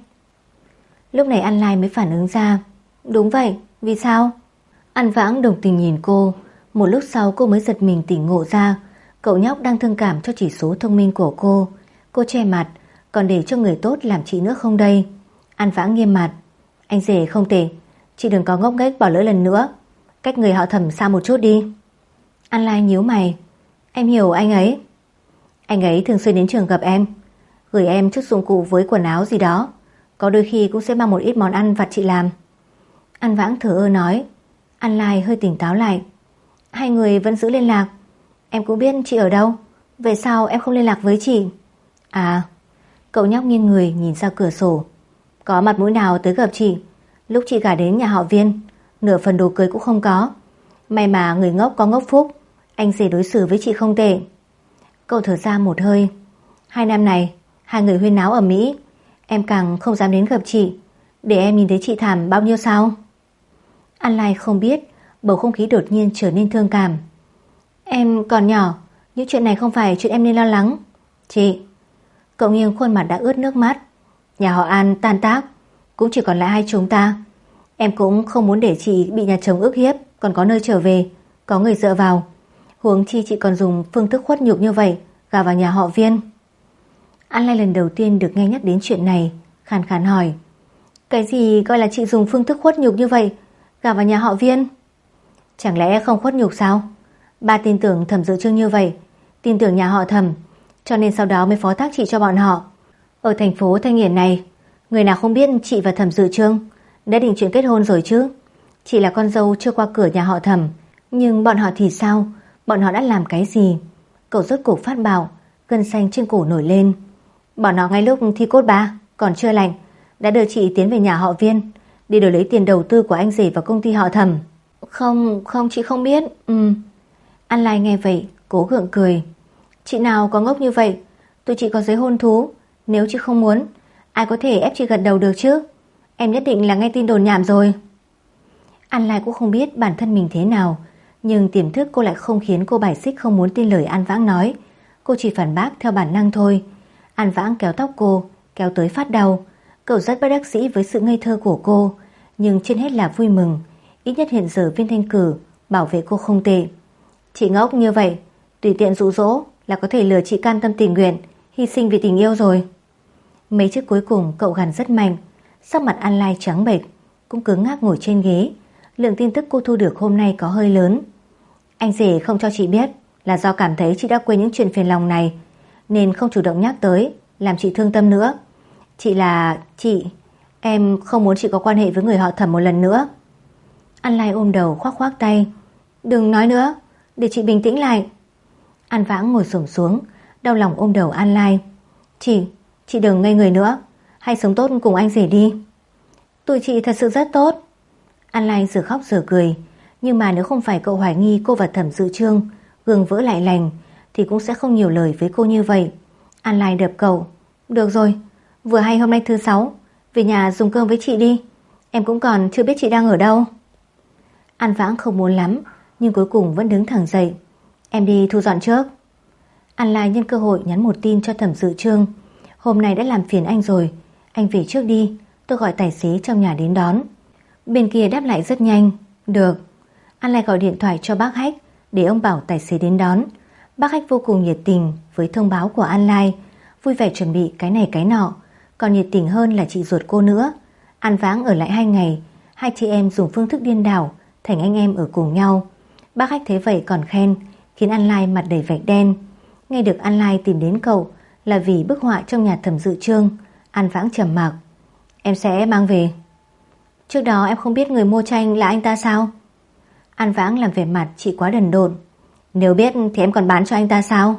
Lúc này An Lai mới phản ứng ra. Đúng vậy, vì sao? An Vãng đồng tình nhìn cô. Một lúc sau cô mới giật mình tỉnh ngộ ra cậu nhóc đang thương cảm cho chỉ số thông minh của cô. Cô che mặt, còn để cho người tốt làm chị nữa không đây? An Vãng nghiêm mặt. Anh rể không tệ, chị đừng có ngốc nghếch bỏ lỡ lần nữa. Cách người họ Thẩm xa một chút đi. An Lai nhíu mày. Em hiểu anh ấy. Anh ấy thường xuyên đến trường gặp em, gửi em chút dụng cụ với quần áo gì đó, có đôi khi cũng sẽ mang một ít món ăn vặt chị làm. An Vãng thở ơ nói. An Lai hơi tỉnh táo lại. Hai người vẫn giữ liên lạc. Em cũng biết chị ở đâu, về sao em không liên lạc với chị? À. Cậu nhóc nghiêng người nhìn ra cửa sổ. Có mặt mũi nào tới gặp chị lúc chị gả đến nhà họ Viên, nửa phần đồ cưới cũng không có. May mà người ngốc có ngốc phúc, anh rể đối xử với chị không tệ. Cậu thở ra một hơi. 2 năm này hai người huyên náo ở Mỹ, em càng không dám đến gặp chị, để em nhìn thấy chị thảm bao nhiêu sao? An Lai không biết bầu không khí đột nhiên trở nên thương cảm. Em còn nhỏ, những chuyện này không phải chuyện em nên lo lắng. Chị. Cậu nghiêng khuôn mặt đã ướt nước mắt. Nhà họ An tan tác, cũng chỉ còn lại hai chúng ta. Em cũng không muốn để chị bị nhà chồng ức hiếp, còn có nơi trở về, có người dựa vào. Huống chi chị còn dùng phương thức khuất nhục như vậy gả vào nhà họ Viên. An Lai lần đầu tiên được nghe nhắc đến chuyện này, khàn khàn hỏi. Cái gì gọi là chị dùng phương thức khuất nhục như vậy gả vào nhà họ Viên? Chẳng lẽ không khuất nhục sao? Ba tin tưởng Thẩm Dự Trương như vậy, tin tưởng nhà họ Thẩm, cho nên sau đó mới phó thác chị cho bọn họ. Ở thành phố Thanh Hiển này, người nào không biết chị và Thẩm Dự Trương đã định chuyện kết hôn rồi chứ? Chị là con dâu chưa qua cửa nhà họ Thẩm, nhưng bọn họ thì sao? Bọn họ đã làm cái gì? Cậu rốt cuộc phát bảo, gân xanh trên cổ nổi lên. Bọn họ ngay lúc thi cốt ba còn chưa lành đã đưa chị tiến về nhà họ Viên đi đổi lấy tiền đầu tư của anh rể vào công ty họ Thẩm. Không, chị không biết. An Lai nghe vậy cố gượng cười. Chị nào có ngốc như vậy? Tụi chị có giấy hôn thú, nếu chị không muốn, ai có thể ép chị gật đầu được chứ? Em nhất định là nghe tin đồn nhảm rồi. An Lai cũng không biết bản thân mình thế nào, nhưng tiềm thức cô lại không khiến cô bài xích không muốn tin lời An Vãng nói. Cô chỉ phản bác theo bản năng thôi. An Vãng kéo tóc cô, kéo tới phát đau. Cậu rất bất đắc dĩ với sự ngây thơ của cô, nhưng trên hết là vui mừng. Ít nhất hiện giờ Viên Thanh Cử bảo vệ cô không tệ. Chị ngốc như vậy, tùy tiện dụ dỗ là có thể lừa chị cam tâm tình nguyện hy sinh vì tình yêu rồi. Mấy chiếc cuối cùng cậu gằn rất mạnh. Sắc mặt An Lai trắng bệch, cũng cứng ngắc ngồi trên ghế. Lượng tin tức cô thu được hôm nay có hơi lớn. Anh rể không cho chị biết là do cảm thấy chị đã quên những chuyện phiền lòng này, nên không chủ động nhắc tới, làm chị thương tâm nữa. Em không muốn chị có quan hệ với người họ Thẩm một lần nữa. An Lai ôm đầu khoác khoác tay. Đừng nói nữa, để chị bình tĩnh lại. An Vãng ngồi xổm xuống, đau lòng ôm đầu An Lai. Chị đừng ngây người nữa, hãy sống tốt cùng anh rể đi. Tụi chị thật sự rất tốt. An Lai vừa khóc vừa cười. Nhưng mà nếu không phải cậu hoài nghi cô và Thẩm Dự Trương gương vỡ lại lành thì cũng sẽ không nhiều lời với cô như vậy. An Lai đập cậu. Được rồi, vừa hay hôm nay thứ 6, về nhà dùng cơm với chị đi. Em cũng còn chưa biết chị đang ở đâu. An Vãng không muốn lắm, nhưng cuối cùng vẫn đứng thẳng dậy. Em đi thu dọn trước. An Lai nhân cơ hội nhắn một tin cho Thẩm Dự Trương. Hôm nay đã làm phiền anh rồi, anh về trước đi, tôi gọi tài xế trong nhà đến đón. Bên kia đáp lại rất nhanh. Được. An Lai gọi điện thoại cho bác Hách để ông bảo tài xế đến đón. Bác Hách vô cùng nhiệt tình với thông báo của An Lai, vui vẻ chuẩn bị cái này cái nọ. Còn nhiệt tình hơn là chị ruột cô nữa. An Vãng ở lại 2 ngày, hai chị em dùng phương thức điên đảo thành anh em ở cùng nhau. Bác Hách thấy vậy còn khen, khiến An Lai mặt đầy vạch đen. Nghe được An Lai tìm đến cậu là vì bức họa trong nhà Thẩm Dự Trương, An Vãng trầm mặc. Em sẽ mang về. Trước đó em không biết người mua tranh là anh ta sao? An Vãng làm vẻ mặt chị quá đần độn. Nếu biết thì em còn bán cho anh ta sao?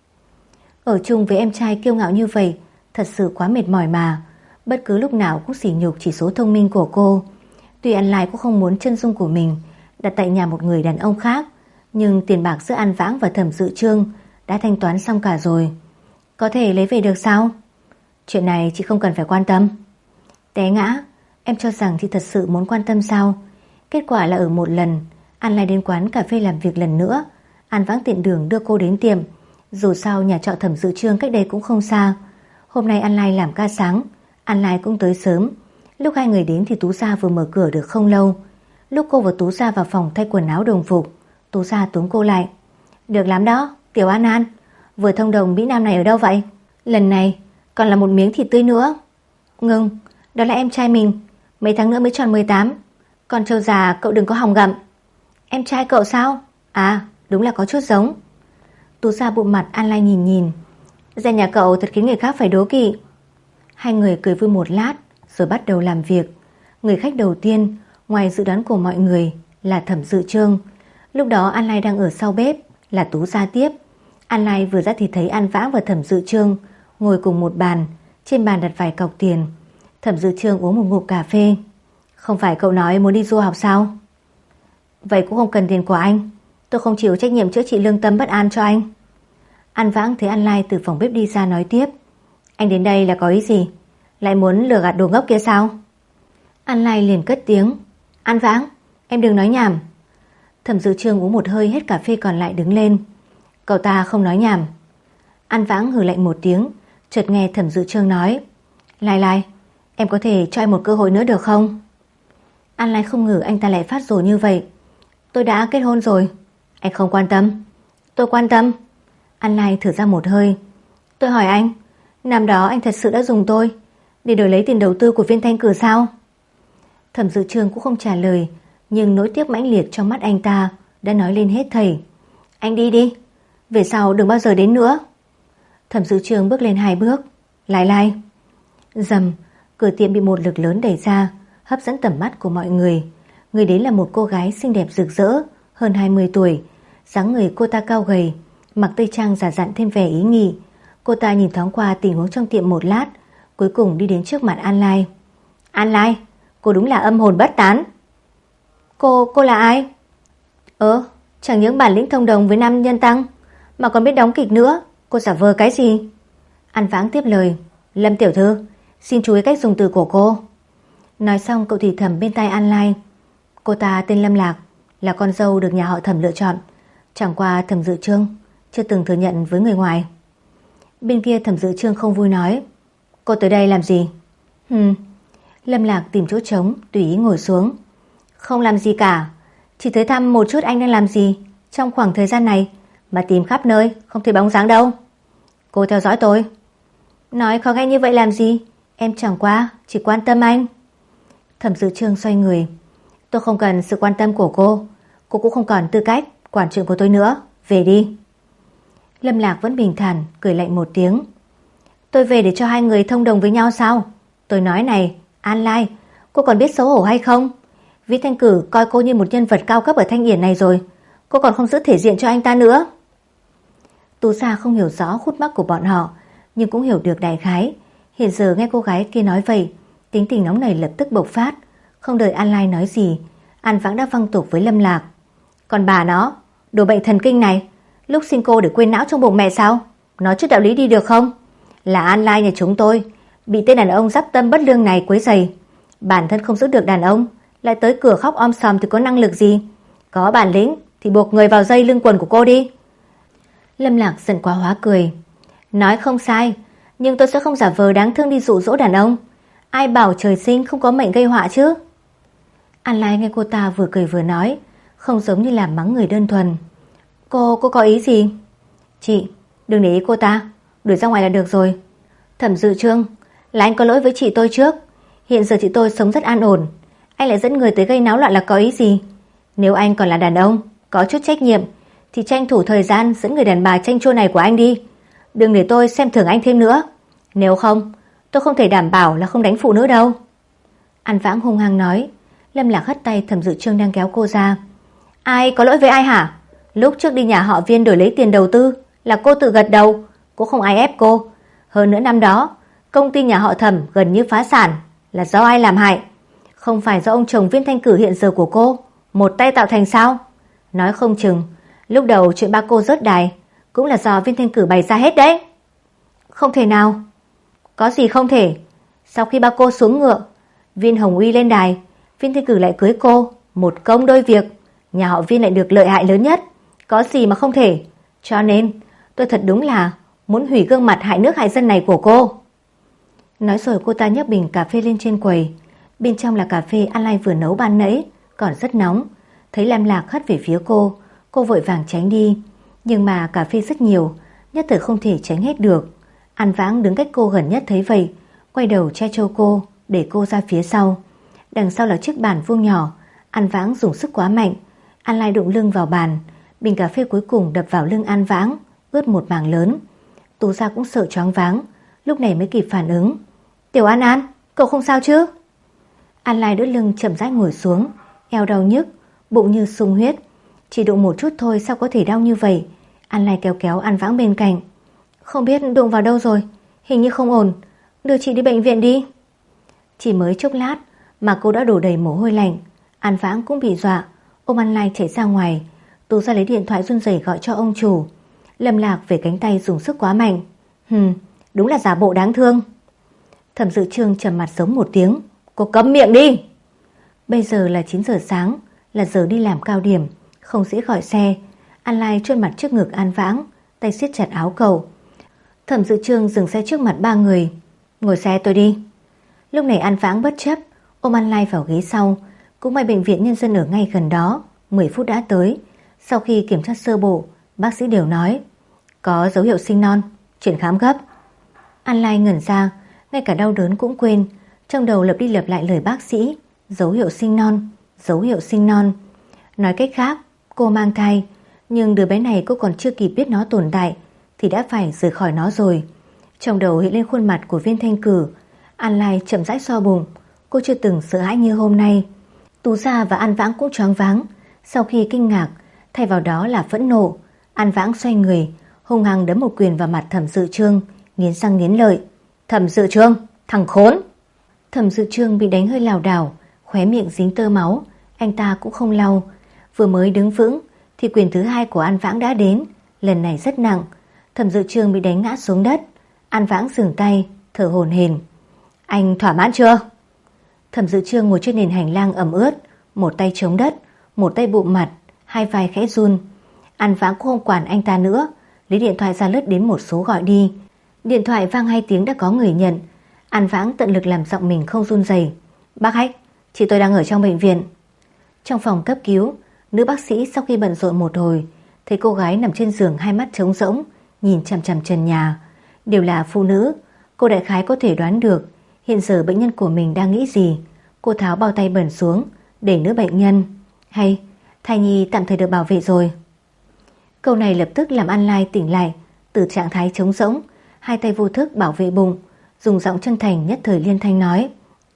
Ở chung với em trai kiêu ngạo như vậy thật sự quá mệt mỏi mà. Bất cứ lúc nào cũng sỉ nhục chỉ số thông minh của cô. Tuy An Lai cũng không muốn chân dung của mình đặt tại nhà một người đàn ông khác, nhưng tiền bạc giữa An Vãng và Thẩm Dự Trương đã thanh toán xong cả rồi. Có thể lấy về được sao? Chuyện này chị không cần phải quan tâm. Té ngã. Em cho rằng chị thật sự muốn quan tâm sao? Kết quả là ở một lần An Lai đến quán cà phê làm việc lần nữa, An Vãng tiện đường đưa cô đến tiệm. Dù sao nhà trọ Thẩm Dự Trương cách đây cũng không xa. Hôm nay An Lai làm ca sáng, An Lai cũng tới sớm. Lúc hai người đến thì Tú Sa vừa mở cửa được không lâu. Lúc cô và Tú Sa vào phòng thay quần áo đồng phục, Tú Sa túm cô lại. Được lắm đó, Tiểu An An, vừa thông đồng Mỹ Nam này ở đâu vậy? Lần này còn là một miếng thịt tươi nữa. Ngừng, đó là em trai mình, mấy tháng nữa mới tròn 18. Còn trâu già cậu đừng có hòng gặm. Em trai cậu sao? À, đúng là có chút giống. Tú Sa bụng mặt An Lai nhìn nhìn. Gen nhà cậu thật khiến người khác phải đố kỵ. Hai người cười vui một lát rồi bắt đầu làm việc. Người khách đầu tiên ngoài dự đoán của mọi người là Thẩm Dự Trương. Lúc đó An Lai đang ở sau bếp, là Tú Sa tiếp. An Lai vừa ra thì thấy An Vãng và Thẩm Dự Trương ngồi cùng một bàn. Trên bàn đặt vài cọc tiền. Thẩm Dự Trương uống một ngụm cà phê. Không phải cậu nói muốn đi du học sao? Vậy cũng không cần tiền của anh. Tôi không chịu trách nhiệm chữa trị lương tâm bất an cho anh. An Vãng thấy An Lai từ phòng bếp đi ra nói tiếp. Anh đến đây là có ý gì? Lại muốn lừa gạt đồ ngốc kia sao? An Lai liền cất tiếng. An Vãng, em đừng nói nhảm. Thẩm Dự Trương uống một hơi hết cà phê còn lại đứng lên. Cậu ta không nói nhảm. An Vãng hừ lạnh một tiếng, chợt nghe Thẩm Dự Trương nói. Lai, em có thể cho em một cơ hội nữa được không? An Lai không ngờ anh ta lại phát rồ như vậy. Tôi đã kết hôn rồi. Anh không quan tâm. Tôi quan tâm. An Lai thở ra một hơi. Tôi hỏi anh, năm đó anh thật sự đã dùng tôi để đổi lấy tiền đầu tư của Viên Thanh Cử sao? Thẩm Dự Trương cũng không trả lời, nhưng nỗi tiếc mãnh liệt trong mắt anh ta đã nói lên hết thảy. Anh đi đi, về sau đừng bao giờ đến nữa. Thẩm Dự Trương bước lên 2 bước. Lai. Rầm, cửa tiệm bị một lực lớn đẩy ra, hấp dẫn tầm mắt của mọi người. Người đến là một cô gái xinh đẹp rực rỡ, hơn 20 tuổi. Dáng người cô ta cao gầy, mặc tây trang giả dặn thêm vẻ ý nhị. Cô ta nhìn thoáng qua tình huống trong tiệm một lát, cuối cùng đi đến trước mặt An Lai. An Lai, cô đúng là âm hồn bất tán. Cô là ai? Chẳng những bản lĩnh thông đồng với nam nhân tăng mà còn biết đóng kịch nữa. Cô giả vờ cái gì? An Vãng tiếp lời. Lâm tiểu thư, xin chú ý cách dùng từ của cô. Nói xong cậu thì thầm bên tai An Lai. Cô ta tên Lâm Lạc, là con dâu được nhà họ Thẩm lựa chọn. Chẳng qua Thẩm Dự Trương chưa từng thừa nhận với người ngoài. Bên kia Thẩm Dự Trương không vui nói. Cô tới đây làm gì? Lâm Lạc tìm chỗ trống tùy ý ngồi xuống. Không làm gì cả, chỉ tới thăm một chút anh đang làm gì trong khoảng thời gian này mà tìm khắp nơi không thấy bóng dáng đâu. Cô theo dõi tôi. Nói khó nghe như vậy làm gì? Em chẳng qua chỉ quan tâm anh. Thẩm Dự Trương xoay người. Tôi không cần sự quan tâm của cô cũng không còn tư cách quản chuyện của tôi nữa. Về đi. Lâm Lạc vẫn bình thản cười lạnh một tiếng. Tôi về để cho hai người thông đồng với nhau sao? Tôi nói này, An Lai, cô còn biết xấu hổ hay không? Vĩ Thanh Cử coi cô như một nhân vật cao cấp ở Thanh Yển này rồi, cô còn không giữ thể diện cho anh ta nữa. Tú Sa không hiểu rõ khúc mắc của bọn họ, nhưng cũng hiểu được đại khái. Hiện giờ nghe cô gái kia nói vậy, tính tình nóng này lập tức bộc phát. Không đợi An Lai nói gì, An Vãng đã văng tục với Lâm Lạc. Còn bà nó, đồ bệnh thần kinh này, lúc sinh cô để quên não trong bụng mẹ sao? Nói chút đạo lý đi được không? Là An Lai nhà chúng tôi bị tên đàn ông giáp tâm bất lương này quấy rầy, bản thân không giữ được đàn ông, lại tới cửa khóc om sòm thì có năng lực gì? Có bản lĩnh thì buộc người vào dây lưng quần của cô đi. Lâm Lạc giận quá hóa cười. Nói không sai, nhưng tôi sẽ không giả vờ đáng thương đi dụ dỗ đàn ông. Ai bảo trời sinh không có mệnh gây họa chứ? An Lai nghe cô ta vừa cười vừa nói, không giống như là mắng người đơn thuần. Cô có ý gì? Chị, đừng để ý cô ta, đuổi ra ngoài là được rồi. Thẩm Dự Trương, là anh có lỗi với chị tôi trước. Hiện giờ chị tôi sống rất an ổn, anh lại dẫn người tới gây náo loạn là có ý gì? Nếu anh còn là đàn ông, có chút trách nhiệm, thì tranh thủ thời gian dẫn người đàn bà tranh chua này của anh đi. Đừng để tôi xem thường anh thêm nữa. Nếu không, tôi không thể đảm bảo là không đánh phụ nữ đâu. An Vãng hung hăng nói. Lâm Lạc hất tay Thẩm Dự Trương đang kéo cô ra. Ai có lỗi với ai hả? Lúc trước đi nhà họ Viên đổi lấy tiền đầu tư là cô tự gật đầu, cũng không ai ép cô. Hơn nữa năm đó, công ty nhà họ Thẩm gần như phá sản là do ai làm hại? Không phải do ông chồng Viên Thanh Cử hiện giờ của cô một tay tạo thành sao? Nói không chừng lúc đầu chuyện ba cô rớt đài cũng là do Viên Thanh Cử bày ra hết đấy. Không thể nào. Có gì không thể? Sau khi ba cô xuống ngựa, Viên Hồng Uy lên đài, Viên Thanh Cử lại cưới cô, một công đôi việc, nhà họ Viên lại được lợi hại lớn nhất. Có gì mà không thể? Cho nên tôi thật đúng là muốn hủy gương mặt hại nước hại dân này của cô. Nói rồi cô ta nhấc bình cà phê lên trên quầy. Bên trong là cà phê An Lai vừa nấu ban nãy, còn rất nóng. Thấy Lam Lạc hất về phía cô vội vàng tránh đi. Nhưng mà cà phê rất nhiều, nhất thời không thể tránh hết được. An Vãng đứng cách cô gần nhất thấy vậy, quay đầu che cho cô, để cô ra phía sau. Đằng sau là chiếc bàn vuông nhỏ. An Vãng dùng sức quá mạnh, An Lai đụng lưng vào bàn. Bình cà phê cuối cùng đập vào lưng An Vãng, ướt một mảng lớn. Tú Gia cũng sợ choáng váng, lúc này mới kịp phản ứng. Tiểu An An, cậu không sao chứ? An Lai đỡ lưng chậm rãi ngồi xuống, eo đau nhức, bụng như sung huyết. Chỉ đụng một chút thôi sao có thể đau như vậy? An Lai kéo kéo An Vãng bên cạnh. Không biết đụng vào đâu rồi, hình như không ổn, đưa chị đi bệnh viện đi. Chỉ mới chốc lát mà cô đã đổ đầy mồ hôi lạnh. An Vãng cũng bị dọa, ôm An Lai chạy ra ngoài. Tú Gia lấy điện thoại run rẩy gọi cho ông chủ. Lâm Lạc về cánh tay dùng sức quá mạnh. Đúng là giả bộ đáng thương. Thẩm Dự Trương trầm mặt giống một tiếng. Cô cấm miệng đi. Bây giờ là 9 giờ sáng, là giờ đi làm cao điểm, không dễ gọi xe. An Lai chôn mặt trước ngực An Vãng, tay siết chặt áo cậu. Thẩm Dự Trương dừng xe trước mặt ba người. Ngồi xe tôi đi. Lúc này An Vãng bất chấp, ôm An Lai vào ghế sau. Cũng may bệnh viện nhân dân ở ngay gần đó, 10 phút đã tới. Sau khi kiểm tra sơ bộ, bác sĩ đều nói có dấu hiệu sinh non, chuyển khám gấp. An Lai ngẩn ra, ngay cả đau đớn cũng quên, trong đầu lặp đi lặp lại lời bác sĩ. Dấu hiệu sinh non, dấu hiệu sinh non. Nói cách khác, cô mang thai, nhưng đứa bé này cô còn chưa kịp biết nó tồn tại thì đã phải rời khỏi nó rồi. Trong đầu hiện lên khuôn mặt của Viên Thanh Cử. An Lai chậm rãi xoa bụng. Cô chưa từng sợ hãi như hôm nay. Tú Gia và An Vãng cũng choáng váng. Sau khi kinh ngạc, thay vào đó là phẫn nộ. An Vãng xoay người, hung hăng đấm một quyền vào mặt Thẩm Dự Trương, nghiến răng nghiến lợi. Thẩm Dự Trương, thằng khốn! Thẩm Dự Trương bị đánh hơi lảo đảo, khóe miệng dính tơ máu. Anh ta cũng không lau. Vừa mới đứng vững thì quyền thứ hai của An Vãng đã đến. Lần này rất nặng. Thẩm Dự Trương bị đánh ngã xuống đất. An Vãng dừng tay, thở hổn hển. Anh thỏa mãn chưa? Thẩm Dự Trương ngồi trên nền hành lang ẩm ướt, một tay chống đất, một tay bụm mặt, hai vai khẽ run. An Vãng cũng không quản anh ta nữa, lấy điện thoại ra lướt đến một số gọi đi. Điện thoại vang 2 tiếng đã có người nhận. An Vãng tận lực làm giọng mình không run rẩy. Bác Hách, chị tôi đang ở trong bệnh viện. Trong phòng cấp cứu, nữ bác sĩ sau khi bận rộn một hồi, thấy cô gái nằm trên giường hai mắt trống rỗng, nhìn chằm chằm trần nhà. Đều là phụ nữ, cô đại khái có thể đoán được hiện giờ bệnh nhân của mình đang nghĩ gì. Cô tháo bao tay bẩn xuống, để nữ bệnh nhân. Hay, thai nhi tạm thời được bảo vệ rồi. Câu này lập tức làm An Lai tỉnh lại từ trạng thái trống rỗng, hai tay vô thức bảo vệ bụng, dùng giọng chân thành nhất thời liên thanh nói.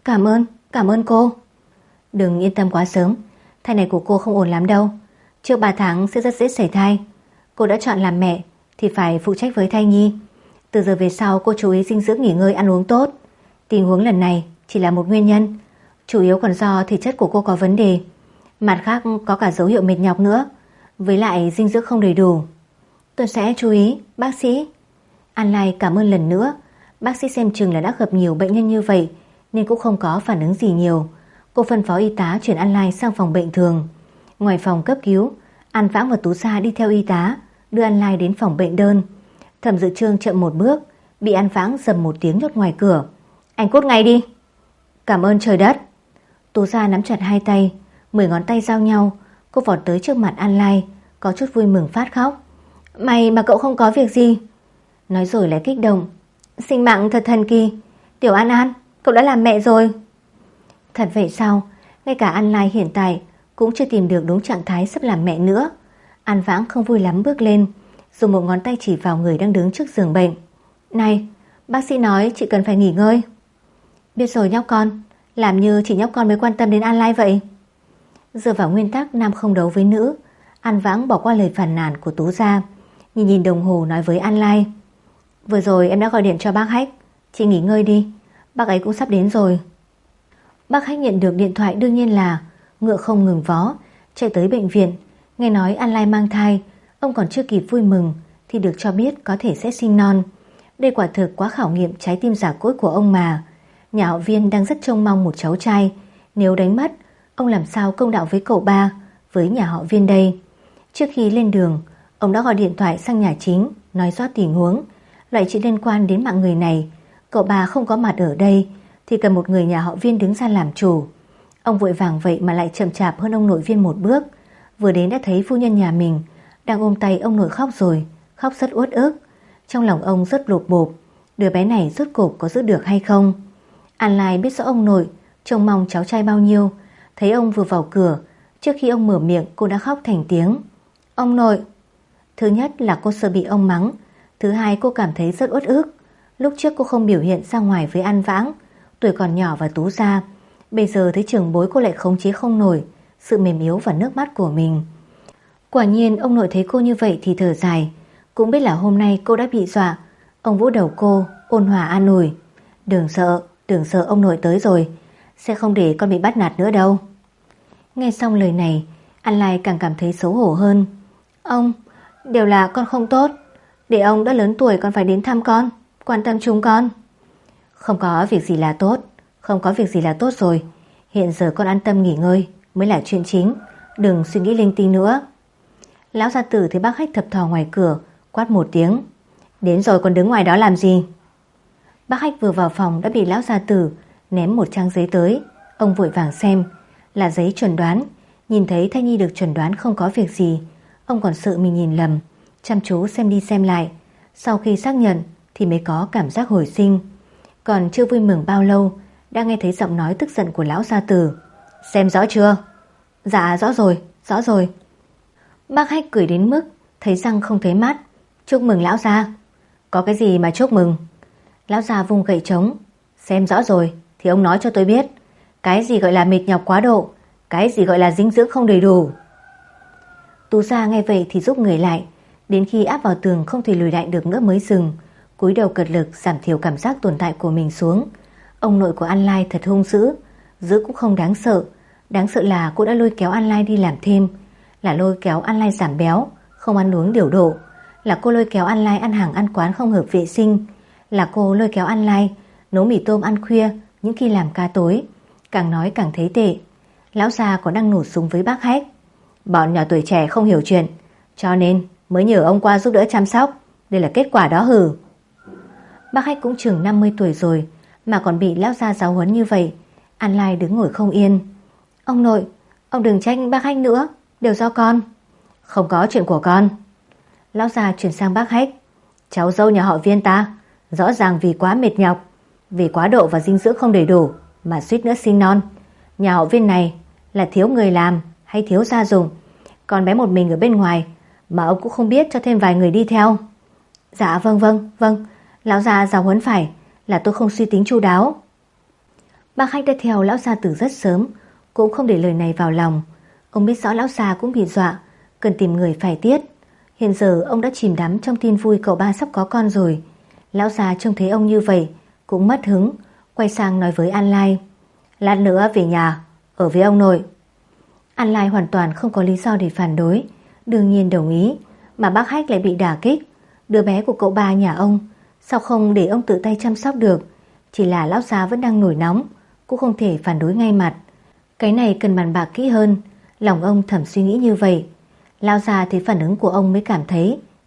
Cảm ơn cô. Đừng yên tâm quá sớm, thai này của cô không ổn lắm đâu. Trước 3 tháng sẽ rất dễ sảy thai. Cô đã chọn làm mẹ thì phải phụ trách với thai nhi. Từ giờ về sau cô chú ý dinh dưỡng, nghỉ ngơi, ăn uống tốt. Tình huống lần này chỉ là một nguyên nhân, chủ yếu còn do thể chất của cô có vấn đề. Mặt khác có cả dấu hiệu mệt nhọc nữa, với lại dinh dưỡng không đầy đủ. Tôi sẽ chú ý, bác sĩ. An Lai cảm ơn lần nữa. Bác sĩ xem chừng là đã gặp nhiều bệnh nhân như vậy nên cũng không có phản ứng gì nhiều. Cô phân phó y tá chuyển An Lai sang phòng bệnh thường. Ngoài phòng cấp cứu, An Vãng và Tú Gia đi theo y tá đưa An Lai đến phòng bệnh đơn. Thẩm Dự Trương chậm một bước, bị An Vãng dầm một tiếng nhốt ngoài cửa. Anh cút ngay đi. Cảm ơn trời đất. Tú Gia nắm chặt hai tay, 10 ngón tay giao nhau. Cô vọt tới trước mặt An Lai, có chút vui mừng phát khóc. May mà cậu không có việc gì. Nói rồi lại kích động. Sinh mạng thật thần kỳ. Tiểu An An, cậu đã làm mẹ rồi. Thật vậy sao? Ngay cả An Lai hiện tại cũng chưa tìm được đúng trạng thái sắp làm mẹ nữa. An Vãng không vui lắm bước lên, dùng một ngón tay chỉ vào người đang đứng trước giường bệnh. Này, bác sĩ nói chị cần phải nghỉ ngơi. Biết rồi nhóc con, làm như chỉ nhóc con mới quan tâm đến An Lai vậy. Dựa vào nguyên tắc nam không đấu với nữ, An Vãng bỏ qua lời phàn nàn của Tú Gia, nhìn đồng hồ nói với An Lai. Vừa rồi em đã gọi điện cho bác Hách, chị nghỉ ngơi đi, bác ấy cũng sắp đến rồi. Bác Hách nhận được điện thoại đương nhiên là ngựa không ngừng vó, chạy tới bệnh viện. Nghe nói An Lai mang thai, ông còn chưa kịp vui mừng thì được cho biết có thể sẽ sinh non. Đây quả thực quá khảo nghiệm trái tim giả cỗi của ông mà. Nhà họ Viên đang rất trông mong một cháu trai, nếu đánh mất, ông làm sao công đạo với cậu ba, với nhà họ Viên đây. Trước khi lên đường, ông đã gọi điện thoại sang nhà chính, nói rõ tình huống. Loại chuyện liên quan đến mạng người này, cậu ba không có mặt ở đây thì cần một người nhà họ Viên đứng ra làm chủ. Ông vội vàng vậy mà lại chậm chạp hơn ông nội Viên một bước. Vừa đến đã thấy phu nhân nhà mình đang ôm tay ông nội khóc rồi, khóc rất uất ức. Trong lòng ông rất lột bộp, đứa bé này rốt cuộc có giữ được hay không. An Lai biết rõ ông nội trông mong cháu trai bao nhiêu. Thấy ông vừa vào cửa, trước khi ông mở miệng cô đã khóc thành tiếng. Ông nội. Thứ nhất là cô sợ bị ông mắng, thứ hai cô cảm thấy rất uất ức. Lúc trước cô không biểu hiện ra ngoài với An Vãng, tuổi còn nhỏ và Tú Gia. Bây giờ thấy trưởng bối cô lại khống chế không nổi sự mềm yếu và nước mắt của mình. Quả nhiên ông nội thấy cô như vậy thì thở dài, cũng biết là hôm nay cô đã bị dọa. Ông vỗ đầu cô, ôn hòa an ủi. Đừng sợ, ông nội tới rồi, sẽ không để con bị bắt nạt nữa đâu. Nghe xong lời này, An Lai càng cảm thấy xấu hổ hơn. Ông, đều là con không tốt, để ông đã lớn tuổi còn phải đến thăm con, quan tâm chúng con. Không có việc gì là tốt, không có việc gì là tốt rồi. Hiện giờ con an tâm nghỉ ngơi mới là chuyện chính, đừng suy nghĩ linh tinh nữa. Lão gia tử thấy bác Hách thập thò ngoài cửa, quát một tiếng. Đến rồi còn đứng ngoài đó làm gì? Bác Hách vừa vào phòng đã bị lão gia tử ném một trang giấy tới. Ông vội vàng xem, là giấy chuẩn đoán. Nhìn thấy thai nhi được chuẩn đoán không có việc gì, ông còn sợ mình nhìn lầm, chăm chú xem đi xem lại. Sau khi xác nhận thì mới có cảm giác hồi sinh. Còn chưa vui mừng bao lâu, đã nghe thấy giọng nói tức giận của lão gia tử. Xem rõ chưa? Dạ rõ rồi. Bác Hách cười đến mức thấy răng không thấy mắt. Chúc mừng lão gia. Có cái gì mà chúc mừng? Lão già vung gậy trống. Xem rõ rồi thì ông nói cho tôi biết, cái gì gọi là mệt nhọc quá độ, cái gì gọi là dinh dưỡng không đầy đủ. Tú Gia nghe vậy thì rút người lại, đến khi áp vào tường không thể lùi lại được nữa mới dừng, cúi đầu cật lực giảm thiểu cảm giác tồn tại của mình xuống. Ông nội của An Lai thật hung dữ cũng không đáng sợ. Đáng sợ là cô đã lôi kéo An Lai đi làm thêm, là lôi kéo An Lai giảm béo, không ăn uống điều độ, là cô lôi kéo An Lai ăn hàng ăn quán không hợp vệ sinh, là cô lôi kéo An Lai nấu mì tôm ăn khuya những khi làm ca tối. Càng nói càng thấy tệ. Lão già còn đang nổ súng với bác Hách. Bọn nhỏ tuổi trẻ không hiểu chuyện, cho nên mới nhờ ông qua giúp đỡ chăm sóc. Đây là kết quả đó hử. Bác Hách cũng chừng 50 tuổi rồi mà còn bị lão già giáo huấn như vậy. An Lai đứng ngồi không yên. Ông nội, ông đừng trách bác Hách nữa, đều do con. Không có chuyện của con. Lão già chuyển sang bác Hách. Cháu dâu nhà họ Viên ta rõ ràng vì quá mệt nhọc, vì quá độ và dinh dưỡng không đầy đủ mà suýt nữa sinh non. Nhà họ Viên này là thiếu người làm hay thiếu gia dụng, còn bé một mình ở bên ngoài mà ông cũng không biết cho thêm vài người đi theo. Dạ vâng, lão già giáo huấn phải, là tôi không suy tính chu đáo. Bác Hách đã theo lão gia từ rất sớm, cũng không để lời này vào lòng. Ông biết rõ lão già cũng bị dọa, cần tìm người phải tiết. Hiện giờ ông đã chìm đắm trong tin vui cậu ba sắp có con rồi. Lão già trông thấy ông như vậy cũng mất hứng, quay sang nói với An Lai. Lát nữa về nhà ở với ông nội. An Lai hoàn toàn không có lý do để phản đối, đương nhiên đồng ý. Mà bác Hách lại bị đả kích. Đứa bé của cậu ba nhà ông, sao không để ông tự tay chăm sóc được? Chỉ là lão già vẫn đang nổi nóng, cũng không thể phản đối ngay mặt. Cái này cần bàn bạc kỹ hơn. Lòng ông thầm suy nghĩ như vậy. Lão già thấy phản ứng của ông mới cảm thấy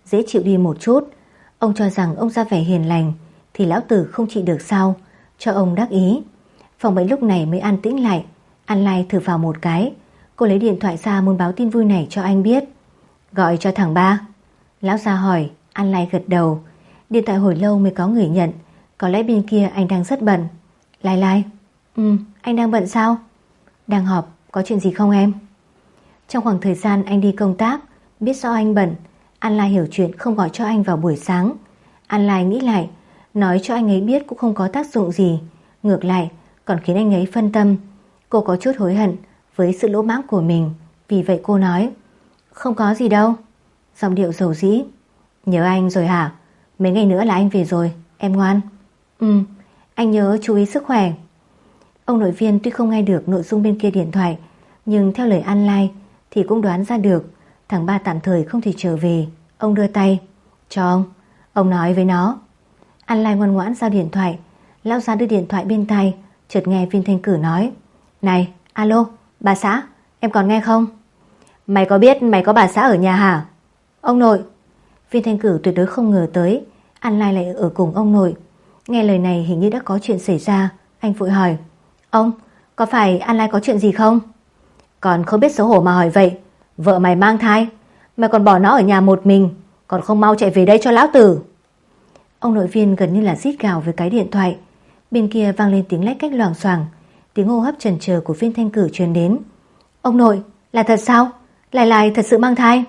dễ chịu đi một chút. Ông cho rằng ông ra vẻ hiền lành thì lão tử không chịu được sao, cho ông đắc ý. Phòng bệnh lúc này mới an tĩnh lại. An Lai thử vào một cái. Cô lấy điện thoại ra muốn báo tin vui này cho anh biết. Gọi cho thằng Ba. Lão già hỏi. An Lai gật đầu. Điện thoại hồi lâu mới có người nhận. Có lẽ bên kia anh đang rất bận. Lai Lai. Anh đang bận sao? Đang họp, có chuyện gì không em? Trong khoảng thời gian anh đi công tác, biết rõ anh bận, An Lai hiểu chuyện không gọi cho anh vào buổi sáng. An Lai nghĩ lại, nói cho anh ấy biết cũng không có tác dụng gì, ngược lại còn khiến anh ấy phân tâm. Cô có chút hối hận với sự lỗ mãng của mình, vì vậy cô nói: Không có gì đâu. Giọng điệu dầu dĩ. Nhớ anh rồi hả? Mấy ngày nữa là anh về rồi, em ngoan. Anh nhớ chú ý sức khỏe. Ông nội viên tuy không nghe được nội dung bên kia điện thoại, nhưng theo lời An Lai thì cũng đoán ra được thằng Ba tạm thời không thể trở về. Ông đưa tay cho ông nói với nó. An Lai ngoan ngoãn giao điện thoại. Lão già đưa điện thoại bên tai, chợt nghe Viên Thanh Cử nói: Này, alo, bà xã, em còn nghe không? Mày có biết mày có bà xã ở nhà hả? Ông nội. Viên Thanh Cử tuyệt đối không ngờ tới An Lai lại ở cùng ông nội. Nghe lời này hình như đã có chuyện xảy ra. Anh vội hỏi: Ông, có phải An Lai có chuyện gì không? Còn không biết xấu hổ mà hỏi vậy. Vợ mày mang thai, mày còn bỏ nó ở nhà một mình, còn không mau chạy về đây cho lão tử. Ông nội viên gần như là rít gào với cái điện thoại. Bên kia vang lên tiếng lách cách loảng xoảng, tiếng hô hấp chần chờ của Viên Thanh Cử truyền đến. Ông nội, là thật sao? Lai Lai thật sự mang thai?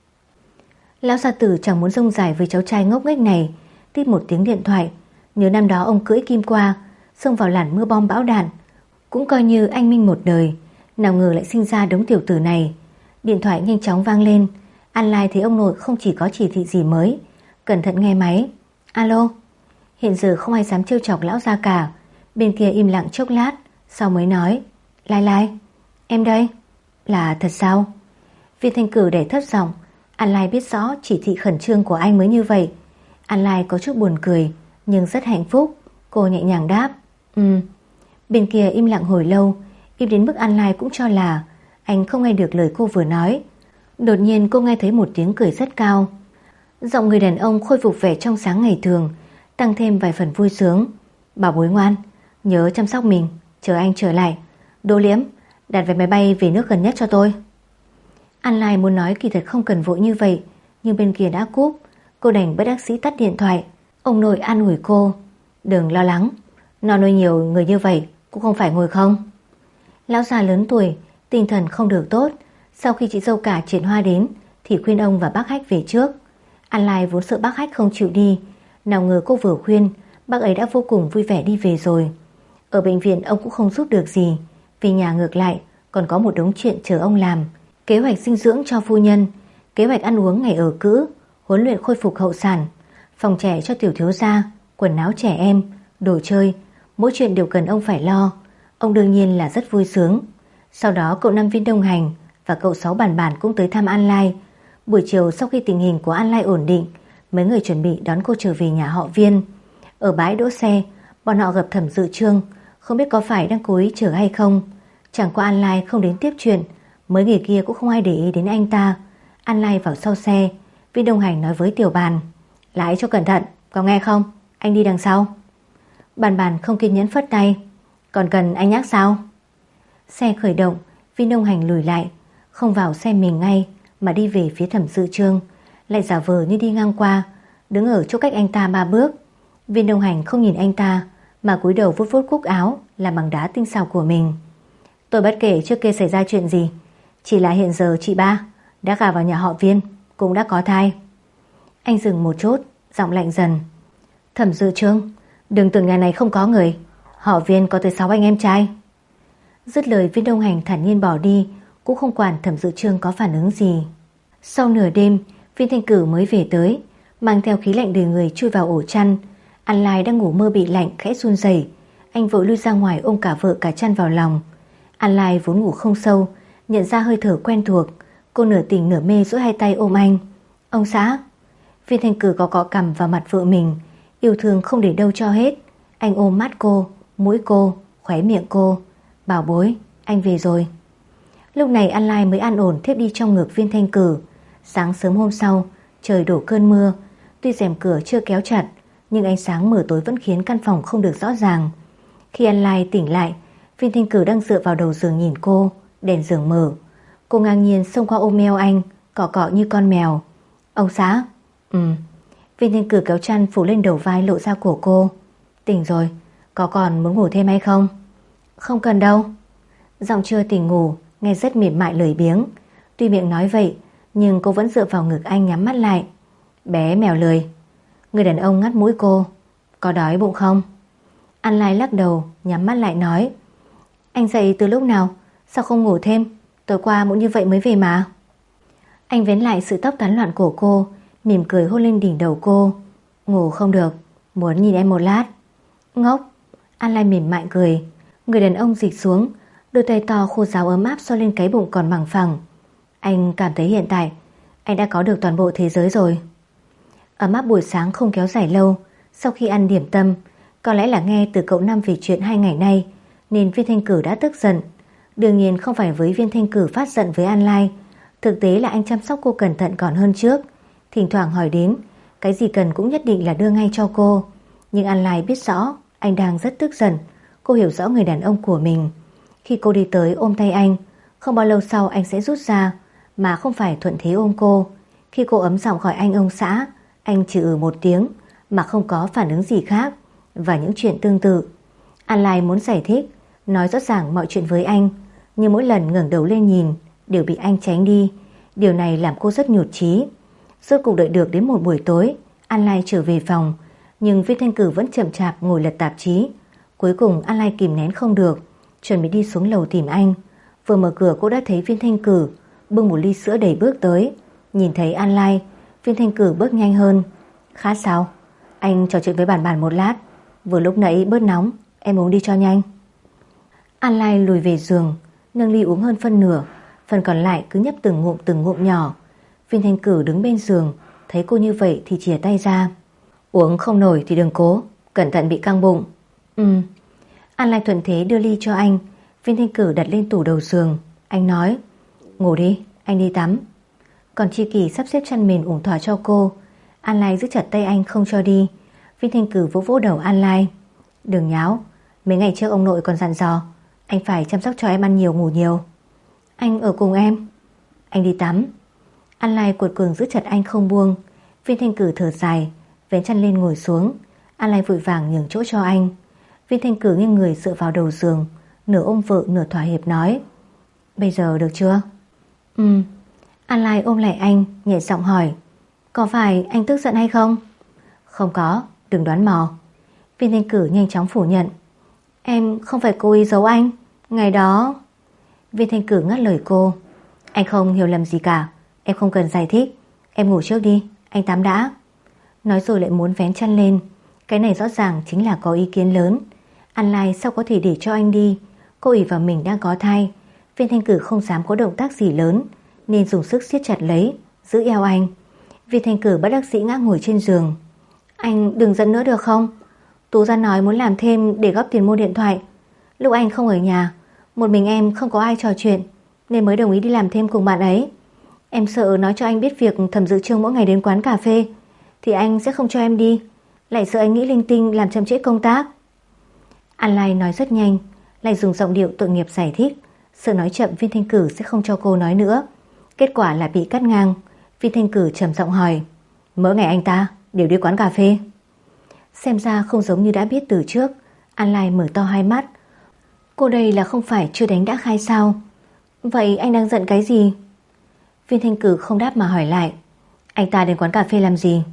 Lão gia tử chẳng muốn rông dài với cháu trai ngốc nghếch này. Tít một tiếng điện thoại. Nhớ năm đó ông cưỡi kim qua, xông vào làn mưa bom bão đạn, cũng coi như anh minh một đời. Nào ngờ lại sinh ra đống tiểu tử này. Điện thoại nhanh chóng vang lên. An Lai thấy ông nội không chỉ có chỉ thị gì mới, cẩn thận nghe máy. Alo. Hiện giờ không ai dám trêu chọc lão gia cả. Bên kia im lặng chốc lát, sau mới nói: Lai Lai, em đây. Là thật sao? Viên Thanh Cử để thấp giọng. An Lai biết rõ chỉ thị khẩn trương của anh mới như vậy. An Lai có chút buồn cười, nhưng rất hạnh phúc. Cô nhẹ nhàng đáp: Bên kia im lặng hồi lâu, im đến mức An Lai cũng cho là anh không nghe được lời cô vừa nói. Đột nhiên cô nghe thấy một tiếng cười rất cao. Giọng người đàn ông khôi phục vẻ trong sáng ngày thường, tăng thêm vài phần vui sướng. Bảo bối ngoan, nhớ chăm sóc mình, chờ anh trở lại. Đỗ Liễm, đặt vé máy bay về nước gần nhất cho tôi. An Lai muốn nói kỳ thật không cần vội như vậy, nhưng bên kia đã cúp. Cô đành bất đắc dĩ tắt điện thoại. Ông nội an ủi cô: Đừng lo lắng, nó nuôi nhiều người như vậy cũng không phải ngồi không. Lão già lớn tuổi, tinh thần không được tốt. Sau khi chị dâu cả Triển Hoa đến thì khuyên ông và bác Hách về trước. An Lai vốn sợ bác Hách không chịu đi, nào ngờ cô vừa khuyên, bác ấy đã vô cùng vui vẻ đi về rồi. Ở bệnh viện ông cũng không giúp được gì, về nhà ngược lại còn có một đống chuyện chờ ông làm. Kế hoạch dinh dưỡng cho phu nhân, kế hoạch ăn uống ngày ở cữ, huấn luyện khôi phục hậu sản, phòng trẻ cho tiểu thiếu gia, quần áo trẻ em, đồ chơi, mỗi chuyện đều cần ông phải lo. Ông đương nhiên là rất vui sướng. Sau đó cậu Năm Viên đồng hành và cậu Sáu Bản Bản cũng tới thăm An Lai. Buổi chiều sau khi tình hình của An Lai ổn định, mấy người chuẩn bị đón cô trở về nhà họ Viên. Ở bãi đỗ xe, bọn họ gặp Thẩm Dự Trương, không biết có phải đang cố ý chở hay không. Chẳng qua An Lai không đến tiếp chuyện, mấy người kia cũng không ai để ý đến anh ta. An Lai vào sau xe, Viên đồng hành nói với Tiểu Bàn: Lái cho cẩn thận, có nghe không? Anh đi đằng sau. Bàn Bàn không kiên nhẫn phất tay: Còn cần anh nhắc sao? Xe khởi động, Viên đồng hành lùi lại, không vào xe mình ngay mà đi về phía Thẩm Dự Trương, lại giả vờ như đi ngang qua, đứng ở chỗ cách anh ta 3 bước. Viên đồng hành không nhìn anh ta mà cúi đầu vuốt vuốt cúc áo làm bằng đá tinh xảo của mình. Tôi bất kể trước kia xảy ra chuyện gì, chỉ là hiện giờ chị ba đã gả vào nhà họ Viên, cũng đã có thai. Anh dừng một chút, giọng lạnh dần: Thẩm Dự Trương, đừng tưởng nhà này không có người, họ Viên có tới 6 anh em trai. Dứt lời, Viên đồng hành thản nhiên bỏ đi, cũng không quản Thẩm Dự Trương có phản ứng gì. Sau nửa đêm, Viên Thanh Cử mới về tới, mang theo khí lạnh đời người chui vào ổ chăn. An Lai đang ngủ mơ bị lạnh khẽ run rẩy, anh vội lui ra ngoài ôm cả vợ cả chăn vào lòng. An Lai vốn ngủ không sâu, nhận ra hơi thở quen thuộc, cô nửa tỉnh nửa mê duỗi hai tay ôm anh. Ông xã. Viên Thanh Cử cọ cằm vào mặt vợ mình, yêu thương không để đâu cho hết. Anh ôm mắt cô, mũi cô, khóe miệng cô. Bảo bối, anh về rồi. Lúc này An Lai mới an ổn thiếp đi trong ngực Viên Thanh Cử. Sáng sớm hôm sau, Trời đổ cơn mưa, tuy rèm cửa chưa kéo chặt, nhưng ánh sáng mờ tối vẫn khiến căn phòng không được rõ ràng. Khi An Lai tỉnh lại, Viên Thanh Cử đang dựa vào đầu giường nhìn cô, đèn giường mở. Cô ngang nhiên xông qua ôm eo anh, cọ cọ như con mèo. Ông xã? Viên Thanh Cử kéo chăn phủ lên đầu vai lộ ra cổ cô. Tỉnh rồi, có còn muốn ngủ thêm hay không? Không cần đâu. Giọng chưa tỉnh ngủ, nghe rất mềm mại lười biếng. Tuy miệng nói vậy, nhưng cô vẫn dựa vào ngực anh nhắm mắt lại. Bé mèo lười. Người đàn ông ngắt mũi cô. Có đói bụng không? An Lai lắc đầu, nhắm mắt lại nói. Anh dậy từ lúc nào? Sao không ngủ thêm? Tối qua muộn như vậy mới về mà. Anh vén lại sự tóc tán loạn của cô, mỉm cười hôn lên đỉnh đầu cô. Ngủ không được, muốn nhìn em một lát. Ngốc. An Lai mỉm mại cười. Người đàn ông dịch xuống, đôi tay to khô ráo ấm áp xoa lên cái bụng còn bằng phẳng. Anh cảm thấy hiện tại anh đã có được toàn bộ thế giới rồi. Ấm áp buổi sáng không kéo dài lâu. Sau khi ăn điểm tâm, có lẽ là nghe từ cậu Năm về chuyện 2 ngày nay, nên Viên Thanh Cử đã tức giận. Đương nhiên không phải với Viên Thanh Cử phát giận với An Lai. Thực tế là anh chăm sóc cô cẩn thận còn hơn trước. Thỉnh thoảng hỏi đến, cái gì cần cũng nhất định là đưa ngay cho cô. Nhưng An Lai biết rõ anh đang rất tức giận. Cô hiểu rõ người đàn ông của mình. Khi cô đi tới ôm tay anh, không bao lâu sau anh sẽ rút ra, mà không phải thuận thế ôm cô. Khi cô ấm giọng gọi anh ông xã, anh chỉ một tiếng mà không có phản ứng gì khác. Và những chuyện tương tự, An Lai muốn giải thích, nói rõ ràng mọi chuyện với anh, nhưng mỗi lần ngẩng đầu lên nhìn đều bị anh tránh đi. Điều này làm cô rất nhụt chí. Rốt cuộc đợi được đến một buổi tối, An Lai trở về phòng, nhưng Viên Thanh Cử vẫn chậm chạp ngồi lật tạp chí. Cuối cùng An Lai kìm nén không được, chuẩn bị đi xuống lầu tìm anh. Vừa mở cửa cô đã thấy Viên Thanh Cử bưng một ly sữa đầy bước tới. Nhìn thấy An Lai, Viên Thanh Cử bước nhanh hơn. Khát sao? Anh trò chuyện với bản bản một lát. Vừa lúc nãy bớt nóng, em uống đi cho nhanh. An Lai lùi về giường, nâng ly uống hơn phân nửa, phần còn lại cứ nhấp từng ngụm nhỏ. Viên Thanh Cử đứng bên giường, thấy cô như vậy thì chìa tay ra. Uống không nổi thì đừng cố, cẩn thận bị căng bụng. An Lai thuận thế đưa ly cho anh. Viên Thanh Cử đặt lên tủ đầu giường. Anh nói, ngủ đi, anh đi tắm. Còn Chi Kỳ sắp xếp chăn mền ủng thỏa cho cô. An Lai giữ chặt tay anh không cho đi. Viên Thanh Cử vỗ vỗ đầu An Lai. Đừng nháo, mấy ngày trước ông nội còn dặn dò anh phải chăm sóc cho em ăn nhiều ngủ nhiều. Anh ở cùng em. Anh đi tắm. An Lai cuột cường giữ chặt anh không buông. Viên Thanh Cử thở dài, vén chăn lên ngồi xuống. An Lai vội vàng nhường chỗ cho anh. Viên Thanh Cử nghiêng người dựa vào đầu giường, nửa ôm vợ nửa thỏa hiệp nói, bây giờ được chưa? An Lai ôm lại anh, nhẹ giọng hỏi, có phải anh tức giận hay không? Không có, đừng đoán mò. Viên Thanh Cử nhanh chóng phủ nhận. Em không phải cố ý giấu anh. Ngày đó... Viên Thanh Cử ngắt lời cô. Anh không hiểu lầm gì cả, em không cần giải thích. Em ngủ trước đi, anh tắm đã. Nói rồi lại muốn vén chăn lên. Cái này rõ ràng chính là có ý kiến lớn. An Lai sao có thể để cho anh đi? Cô ỷ vào mình đang có thai. Viên Thanh Cử không dám có động tác gì lớn, nên dùng sức siết chặt lấy, giữ eo anh. Viên Thanh Cử bất đắc dĩ ngã ngồi trên giường. Anh đừng giận nữa được không? Tú ra nói muốn làm thêm để góp tiền mua điện thoại. Lúc anh không ở nhà, một mình em không có ai trò chuyện, nên mới đồng ý đi làm thêm cùng bạn ấy. Em sợ nói cho anh biết việc Thẩm Dự Trương mỗi ngày đến quán cà phê thì anh sẽ không cho em đi, lại sợ anh nghĩ linh tinh làm chậm trễ công tác. An Lai nói rất nhanh, lại dùng giọng điệu tội nghiệp giải thích, sợ nói chậm Viên Thanh Cử sẽ không cho cô nói nữa. Kết quả là bị cắt ngang. Viên Thanh Cử trầm giọng hỏi, mỗi ngày anh ta đều đi quán cà phê? Xem ra không giống như đã biết từ trước. An Lai mở to hai mắt. Cô đây là không phải chưa đánh đã khai sao? Vậy anh đang giận cái gì? Viên Thanh Cử không đáp mà hỏi lại, anh ta đến quán cà phê làm gì?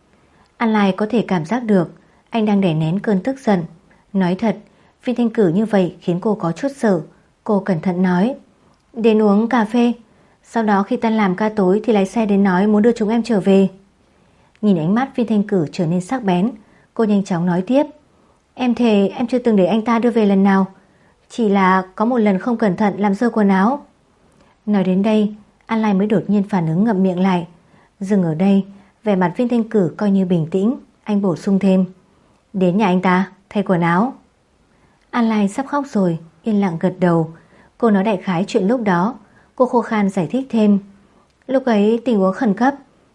An Lai có thể cảm giác được anh đang đè nén cơn tức giận. Nói thật, Viên Thanh Cử như vậy khiến cô có chút sợ. Cô cẩn thận nói, đến uống cà phê, sau đó khi tan làm ca tối thì lái xe đến nói muốn đưa chúng em trở về. Nhìn ánh mắt Viên Thanh Cử trở nên sắc bén, cô nhanh chóng nói tiếp, em thề em chưa từng để anh ta đưa về lần nào, chỉ là có một lần không cẩn thận làm rơi quần áo. Nói đến đây, An Lai mới đột nhiên phản ứng ngậm miệng lại. Dừng ở đây, vẻ mặt Viên Thanh Cử coi như bình tĩnh. Anh bổ sung thêm, đến nhà anh ta thay quần áo. An Lai sắp khóc rồi, yên lặng gật đầu. Cô nói đại khái chuyện lúc đó. Cô khô khan giải thích thêm, lúc ấy tình huống khẩn cấp,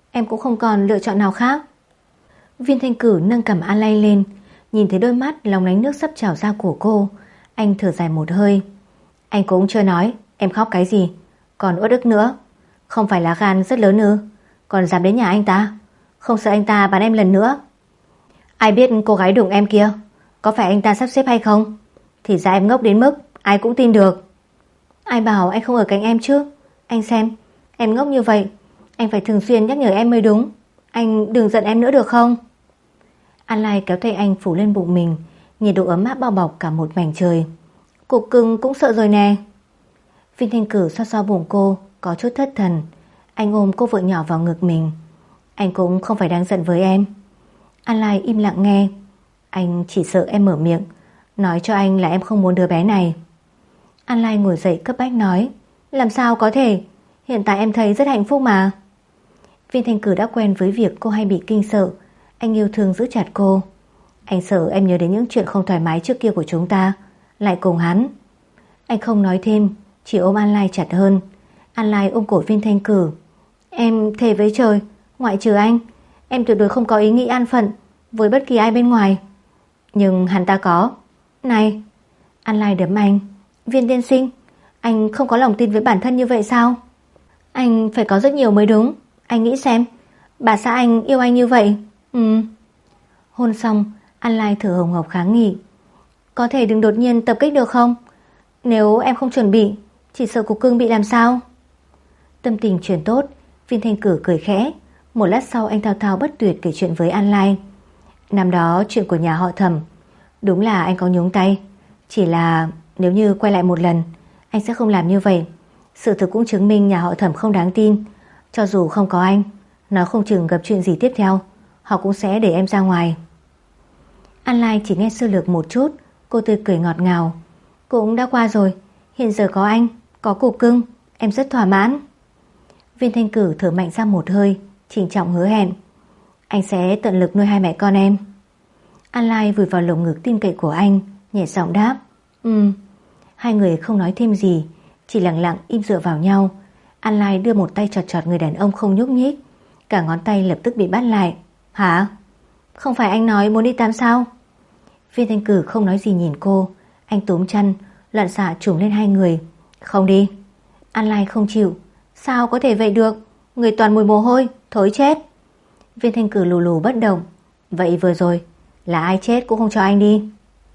em cũng không còn lựa chọn nào khác. Viên Thanh Cử nâng cằm An Lai lên, nhìn thấy đôi mắt lóng lánh nước sắp trào ra của cô, anh thở dài một hơi. Anh cũng chưa nói, em khóc cái gì, còn uất ức nữa. Không phải là gan rất lớn ư? Còn dám đến nhà anh ta, không sợ anh ta bắn em lần nữa? Ai biết cô gái đụng em kia có phải anh ta sắp xếp hay không? Thì ra em ngốc đến mức ai cũng tin được. Ai bảo anh không ở cạnh em chứ? Anh xem, em ngốc như vậy, anh phải thường xuyên nhắc nhở em mới đúng. Anh đừng giận em nữa được không? An Lai kéo tay anh phủ lên bụng mình, nhiệt độ ấm áp bao bọc cả một mảnh trời. Cục cưng cũng sợ rồi nè. Viên Thanh Cử xoa xoa bụng cô, có chút thất thần. Anh ôm cô vợ nhỏ vào ngực mình. Anh cũng không phải đang giận với em. An Lai im lặng nghe. Anh chỉ sợ em mở miệng nói cho anh là em không muốn đứa bé này. An Lai ngồi dậy cấp bách nói, làm sao có thể, hiện tại em thấy rất hạnh phúc mà. Viên Thanh Cử đã quen với việc cô hay bị kinh sợ. Anh yêu thương giữ chặt cô. Anh sợ em nhớ đến những chuyện không thoải mái trước kia của chúng ta, lại cùng hắn. Anh không nói thêm, chỉ ôm An Lai chặt hơn. An Lai ôm cổ Viên Thanh Cử. Em thề với trời, ngoại trừ anh, em tuyệt đối không có ý nghĩ an phận với bất kỳ ai bên ngoài. Nhưng hắn ta có. Này, An Lai đấm anh. Viên tiên sinh, anh không có lòng tin với bản thân như vậy sao? Anh phải có rất nhiều mới đúng. Anh nghĩ xem, bà xã anh yêu anh như vậy. Hôn xong, An Lai thở hồng hộc kháng nghị. Có thể đừng đột nhiên tập kích được không? Nếu em không chuẩn bị, chỉ sợ cục cưng bị làm sao? Tâm tình chuyển tốt, Viên Thanh Cử cười khẽ. Một lát sau anh thao thao bất tuyệt kể chuyện với An Lai. Năm đó chuyện của nhà họ Thẩm, đúng là anh có nhúng tay. Chỉ là nếu như quay lại một lần, anh sẽ không làm như vậy. Sự thực cũng chứng minh nhà họ Thẩm không đáng tin. Cho dù không có anh, nó không chừng gặp chuyện gì tiếp theo, họ cũng sẽ để em ra ngoài. An Lai chỉ nghe sơ lược một chút, cô tươi cười ngọt ngào. Cũng đã qua rồi, hiện giờ có anh, có cục cưng, em rất thỏa mãn. Viên Thanh Cử thở mạnh ra một hơi, trịnh trọng hứa hẹn. Anh sẽ tận lực nuôi hai mẹ con em. An Lai vùi vào lồng ngực tin cậy của anh, nhẹ giọng đáp. Hai người không nói thêm gì, chỉ lặng lặng im dựa vào nhau. An Lai đưa một tay chọt chọt người đàn ông không nhúc nhích. Cả ngón tay lập tức bị bắt lại. Hả? Không phải anh nói muốn đi tắm sao? Viên Thanh Cử không nói gì nhìn cô. Anh túm chăn, loạn xạ trùm lên hai người. Không đi. An Lai không chịu. Sao có thể vậy được? Người toàn mùi mồ hôi, thối chết. Viên Thanh Cử lù lù bất động. Vậy vừa rồi, là ai chết cũng không cho anh đi.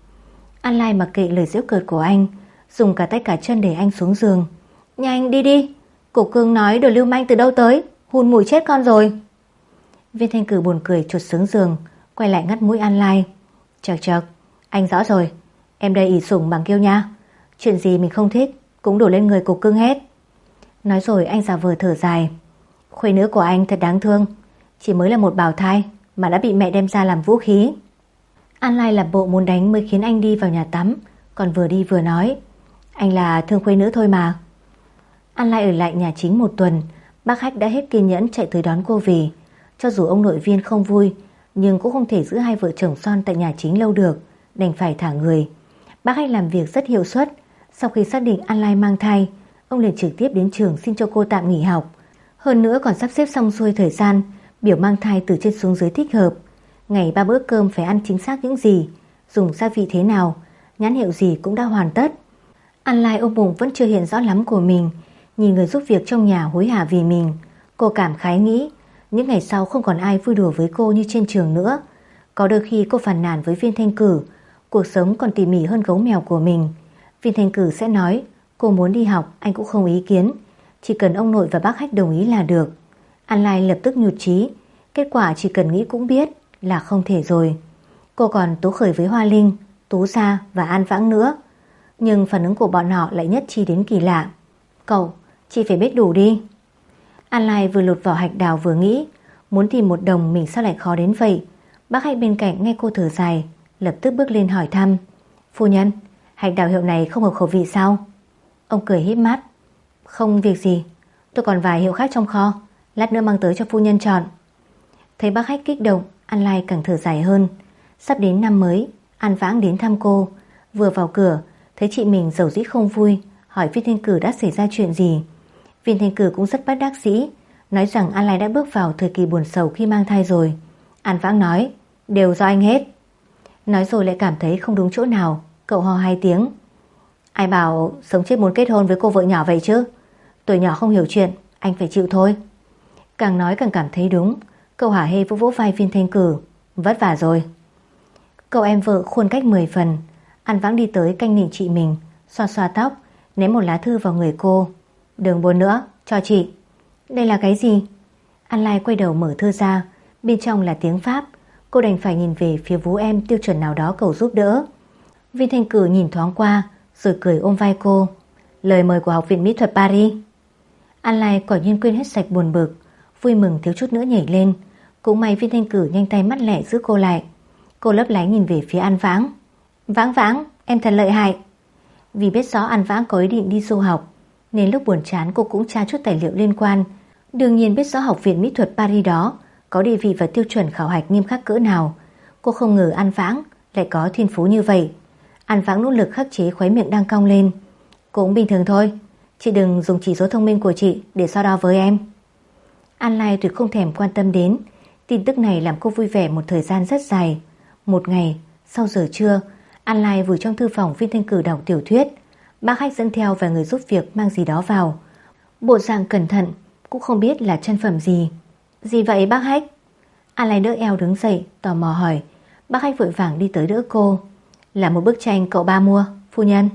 An Lai mặc kệ lời giễu cợt của anh, dùng cả tay cả chân để anh xuống giường. Nhanh đi đi, cục cưng nói đồ lưu manh từ đâu tới, hun mùi chết con rồi. Viên Thanh Cử buồn cười trượt xuống giường, quay lại ngắt mũi An Lai. Chật chật, anh rõ rồi, em đây ỷ sủng bằng kêu nha. Chuyện gì mình không thích cũng đổ lên người cục cưng hết. Nói rồi anh giả vờ thở dài. Khuê nữ của anh thật đáng thương, chỉ mới là một bào thai mà đã bị mẹ đem ra làm vũ khí. An Lai làm bộ muốn đánh mới khiến anh đi vào nhà tắm, còn vừa đi vừa nói. Anh là thương khuê nữ thôi mà. An Lai ở lại nhà chính một tuần. Bác Hách đã hết kiên nhẫn chạy tới đón cô về. Cho dù ông nội Viên không vui, nhưng cũng không thể giữ hai vợ chồng son tại nhà chính lâu được, đành phải thả người. Bác Hách làm việc rất hiệu suất. Sau khi xác định An Lai mang thai, ông liền trực tiếp đến trường xin cho cô tạm nghỉ học. Hơn nữa còn sắp xếp xong xuôi thời gian, biểu mang thai từ trên xuống dưới thích hợp. Ngày 3 bữa cơm phải ăn chính xác những gì, dùng gia vị thế nào, nhãn hiệu gì cũng đã hoàn tất. An Lai ôm bụng vẫn chưa hiện rõ lắm của mình, nhìn người giúp việc trong nhà hối hả vì mình. Cô cảm khái nghĩ, những ngày sau không còn ai vui đùa với cô như trên trường nữa. Có đôi khi cô phàn nàn với Viên Thanh Cử, cuộc sống còn tỉ mỉ hơn gấu mèo của mình. Viên Thanh Cử sẽ nói, cô muốn đi học anh cũng không ý kiến, chỉ cần ông nội và bác Hách đồng ý là được. An Lai lập tức nhụt chí, kết quả chỉ cần nghĩ cũng biết là không thể rồi. Cô còn tố khởi với Hoa Linh, Tú Sa và An Vãng nữa, nhưng phản ứng của bọn họ lại nhất chi đến kỳ lạ. Cậu, chị phải biết đủ đi. An Lai vừa lột vỏ hạch đào vừa nghĩ, muốn tìm một đồng mình sao lại khó đến vậy. Bác Hách bên cạnh nghe cô thở dài, lập tức bước lên hỏi thăm. Phu nhân, hạch đào hiệu này không hợp khẩu vị sao? Ông cười híp mắt. Không việc gì, tôi còn vài hiệu khác trong kho, lát nữa mang tới cho phu nhân chọn. Thấy bác Hách kích động, An Lai càng thở dài hơn. Sắp đến năm mới, An Vãng đến thăm cô. Vừa vào cửa, thấy chị mình dầu dĩ không vui, hỏi Viên Thanh Cử đã xảy ra chuyện gì. Viên Thanh Cử cũng rất bất đắc dĩ, nói rằng An Lai đã bước vào thời kỳ buồn sầu khi mang thai rồi. An Vãng nói, đều do anh hết. Nói rồi lại cảm thấy không đúng chỗ nào, cậu ho 2 tiếng. Ai bảo sống chết muốn kết hôn với cô vợ nhỏ vậy chứ? Tuổi nhỏ không hiểu chuyện, anh phải chịu thôi. Càng nói càng cảm thấy đúng, cậu hả hê vỗ vỗ vai Viên Thanh Cử. Vất vả rồi. Cậu em vợ khuôn cách 10 phần. An Vãng đi tới canh nịnh chị mình, xoa xoa tóc, ném một lá thư vào người cô. Đừng buồn nữa, cho chị. Đây là cái gì? An Lai quay đầu mở thư ra, bên trong là tiếng Pháp. Cô đành phải nhìn về phía vú em tiêu chuẩn nào đó cầu giúp đỡ. Viên Thanh Cử nhìn thoáng qua rồi cười ôm vai cô. Lời mời của Học viện Mỹ thuật Paris. An Lai quả nhiên quên hết sạch buồn bực, vui mừng thiếu chút nữa nhảy lên. Cũng may Viên Thanh Cử nhanh tay mắt lẹ giữ cô lại. Cô lấp lánh nhìn về phía An Vãng. Vãng, em thật lợi hại. Vì biết rõ An Vãng có ý định đi du học, nên lúc buồn chán cô cũng tra chút tài liệu liên quan. Đương nhiên biết rõ Học viện Mỹ thuật Paris đó có địa vị và tiêu chuẩn khảo hạch nghiêm khắc cỡ nào. Cô không ngờ An Vãng lại có thiên phú như vậy. An Vãng nỗ lực khắc chế khóe miệng đang cong lên. Cũng bình thường thôi, chị đừng dùng chỉ số thông minh của chị để so đo với em. An Lai tuyệt không thèm quan tâm đến. Tin tức này làm cô vui vẻ một thời gian rất dài. Một ngày, sau giờ trưa, An Lai vừa trong thư phòng Viên Thanh Cử đọc tiểu thuyết. Bác Hách dẫn theo vài người giúp việc mang gì đó vào. Bộ dạng cẩn thận, cũng không biết là chân phẩm gì. Gì vậy bác Hách? An Lai đỡ eo đứng dậy, tò mò hỏi. Bác Hách vội vàng đi tới đỡ cô. Là một bức tranh cậu ba mua, phu nhân.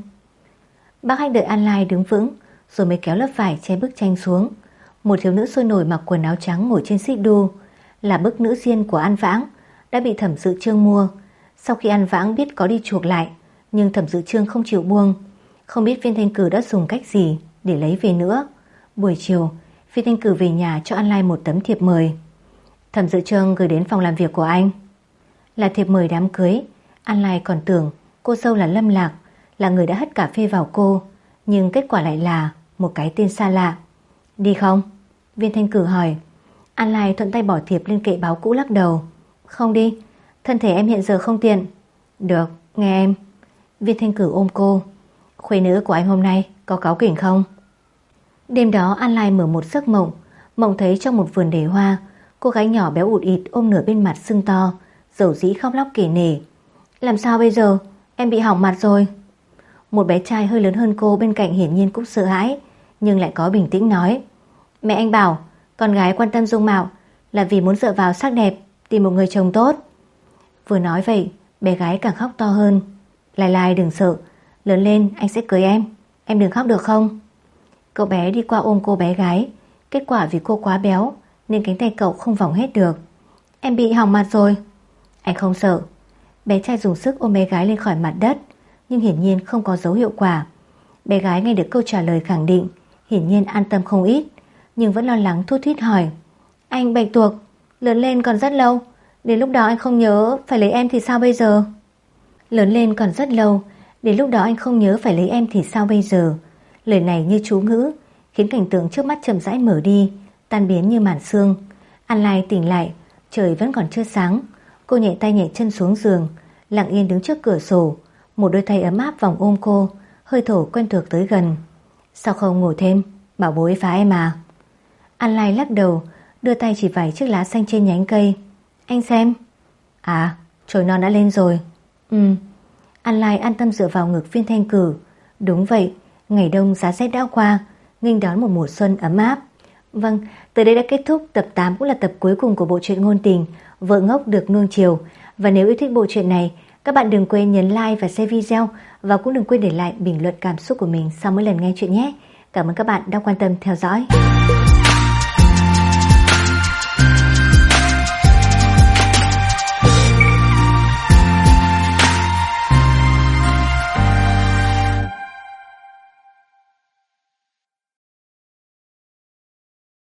Bác Hách đợi An Lai đứng vững, rồi mới kéo lớp vải che bức tranh xuống. Một thiếu nữ sôi nổi mặc quần áo trắng ngồi trên xích đu, là bức nữ diên của An Vãng, đã bị Thẩm Dự Trương mua. Sau khi An Vãng biết có đi chuộc lại, nhưng Thẩm Dự Trương không chịu buông. Không biết Viên Thanh Cử đã dùng cách gì để lấy về nữa. Buổi chiều, Viên Thanh Cử về nhà cho An Lai một tấm thiệp mời. Thẩm Dự Trương gửi đến phòng làm việc của anh. Là thiệp mời đám cưới. An Lai còn tưởng cô dâu là Lâm Lạc, là người đã hất cà phê vào cô, nhưng kết quả lại là một cái tên xa lạ. Đi không? Viên Thanh Cử hỏi. An Lai thuận tay bỏ thiệp lên kệ báo cũ lắc đầu. Không đi, thân thể em hiện giờ không tiện. Được, nghe em. Viên Thanh Cử ôm cô. Khuê nữ của anh hôm nay có cáu kỉnh không? Đêm đó An Lai mở một giấc mộng. Mộng thấy trong một vườn đầy hoa, cô gái nhỏ béo ụt ịt ôm nửa bên mặt sưng to, dầu dĩ khóc lóc kể nể. Làm sao bây giờ? Em bị hỏng mặt rồi. Một bé trai hơi lớn hơn cô bên cạnh hiển nhiên cũng sợ hãi, nhưng lại có bình tĩnh nói. Mẹ anh bảo con gái quan tâm dung mạo là vì muốn dựa vào sắc đẹp, tìm một người chồng tốt. Vừa nói vậy, bé gái càng khóc to hơn. Lai Lai đừng sợ, lớn lên anh sẽ cưới em đừng khóc được không? Cậu bé đi qua ôm cô bé gái. Kết quả vì cô quá béo nên cánh tay cậu không vòng hết được. Em bị hỏng mặt rồi. Anh không sợ. Bé trai dùng sức ôm bé gái lên khỏi mặt đất, nhưng hiển nhiên không có dấu hiệu quả. Bé gái nghe được câu trả lời khẳng định, hiển nhiên an tâm không ít, nhưng vẫn lo lắng thút thít hỏi. Anh Bạch Tuộc, lớn lên còn rất lâu, đến lúc đó anh không nhớ phải lấy em thì sao bây giờ? Lớn lên còn rất lâu, đến lúc đó anh không nhớ phải lấy em thì sao bây giờ? Lời này như chú ngữ, khiến cảnh tượng trước mắt chậm rãi mở đi, tan biến như màn sương. An Lai tỉnh lại, trời vẫn còn chưa sáng. Cô nhẹ tay nhẹ chân xuống giường, lặng yên đứng trước cửa sổ. Một đôi tay ấm áp vòng ôm cô, hơi thở quen thuộc tới gần. Sao không ngủ thêm, bảo bối phá em à? An Lai lắc đầu, đưa tay chỉ vài chiếc lá xanh trên nhánh cây. Anh xem. À, chồi non đã lên rồi. An Lai an tâm dựa vào ngực Viên Thanh Cử. Đúng vậy, ngày đông giá rét đã qua, nghênh đón một mùa xuân ấm áp. Vâng, tới đây đã kết thúc tập 8, cũng là tập cuối cùng của bộ truyện ngôn tình Vợ Ngốc Được Nuông Chiều. Và nếu yêu thích bộ truyện này, các bạn đừng quên nhấn like và share video, và cũng đừng quên để lại bình luận cảm xúc của mình sau mỗi lần nghe chuyện nhé. Cảm ơn các bạn đã quan tâm theo dõi.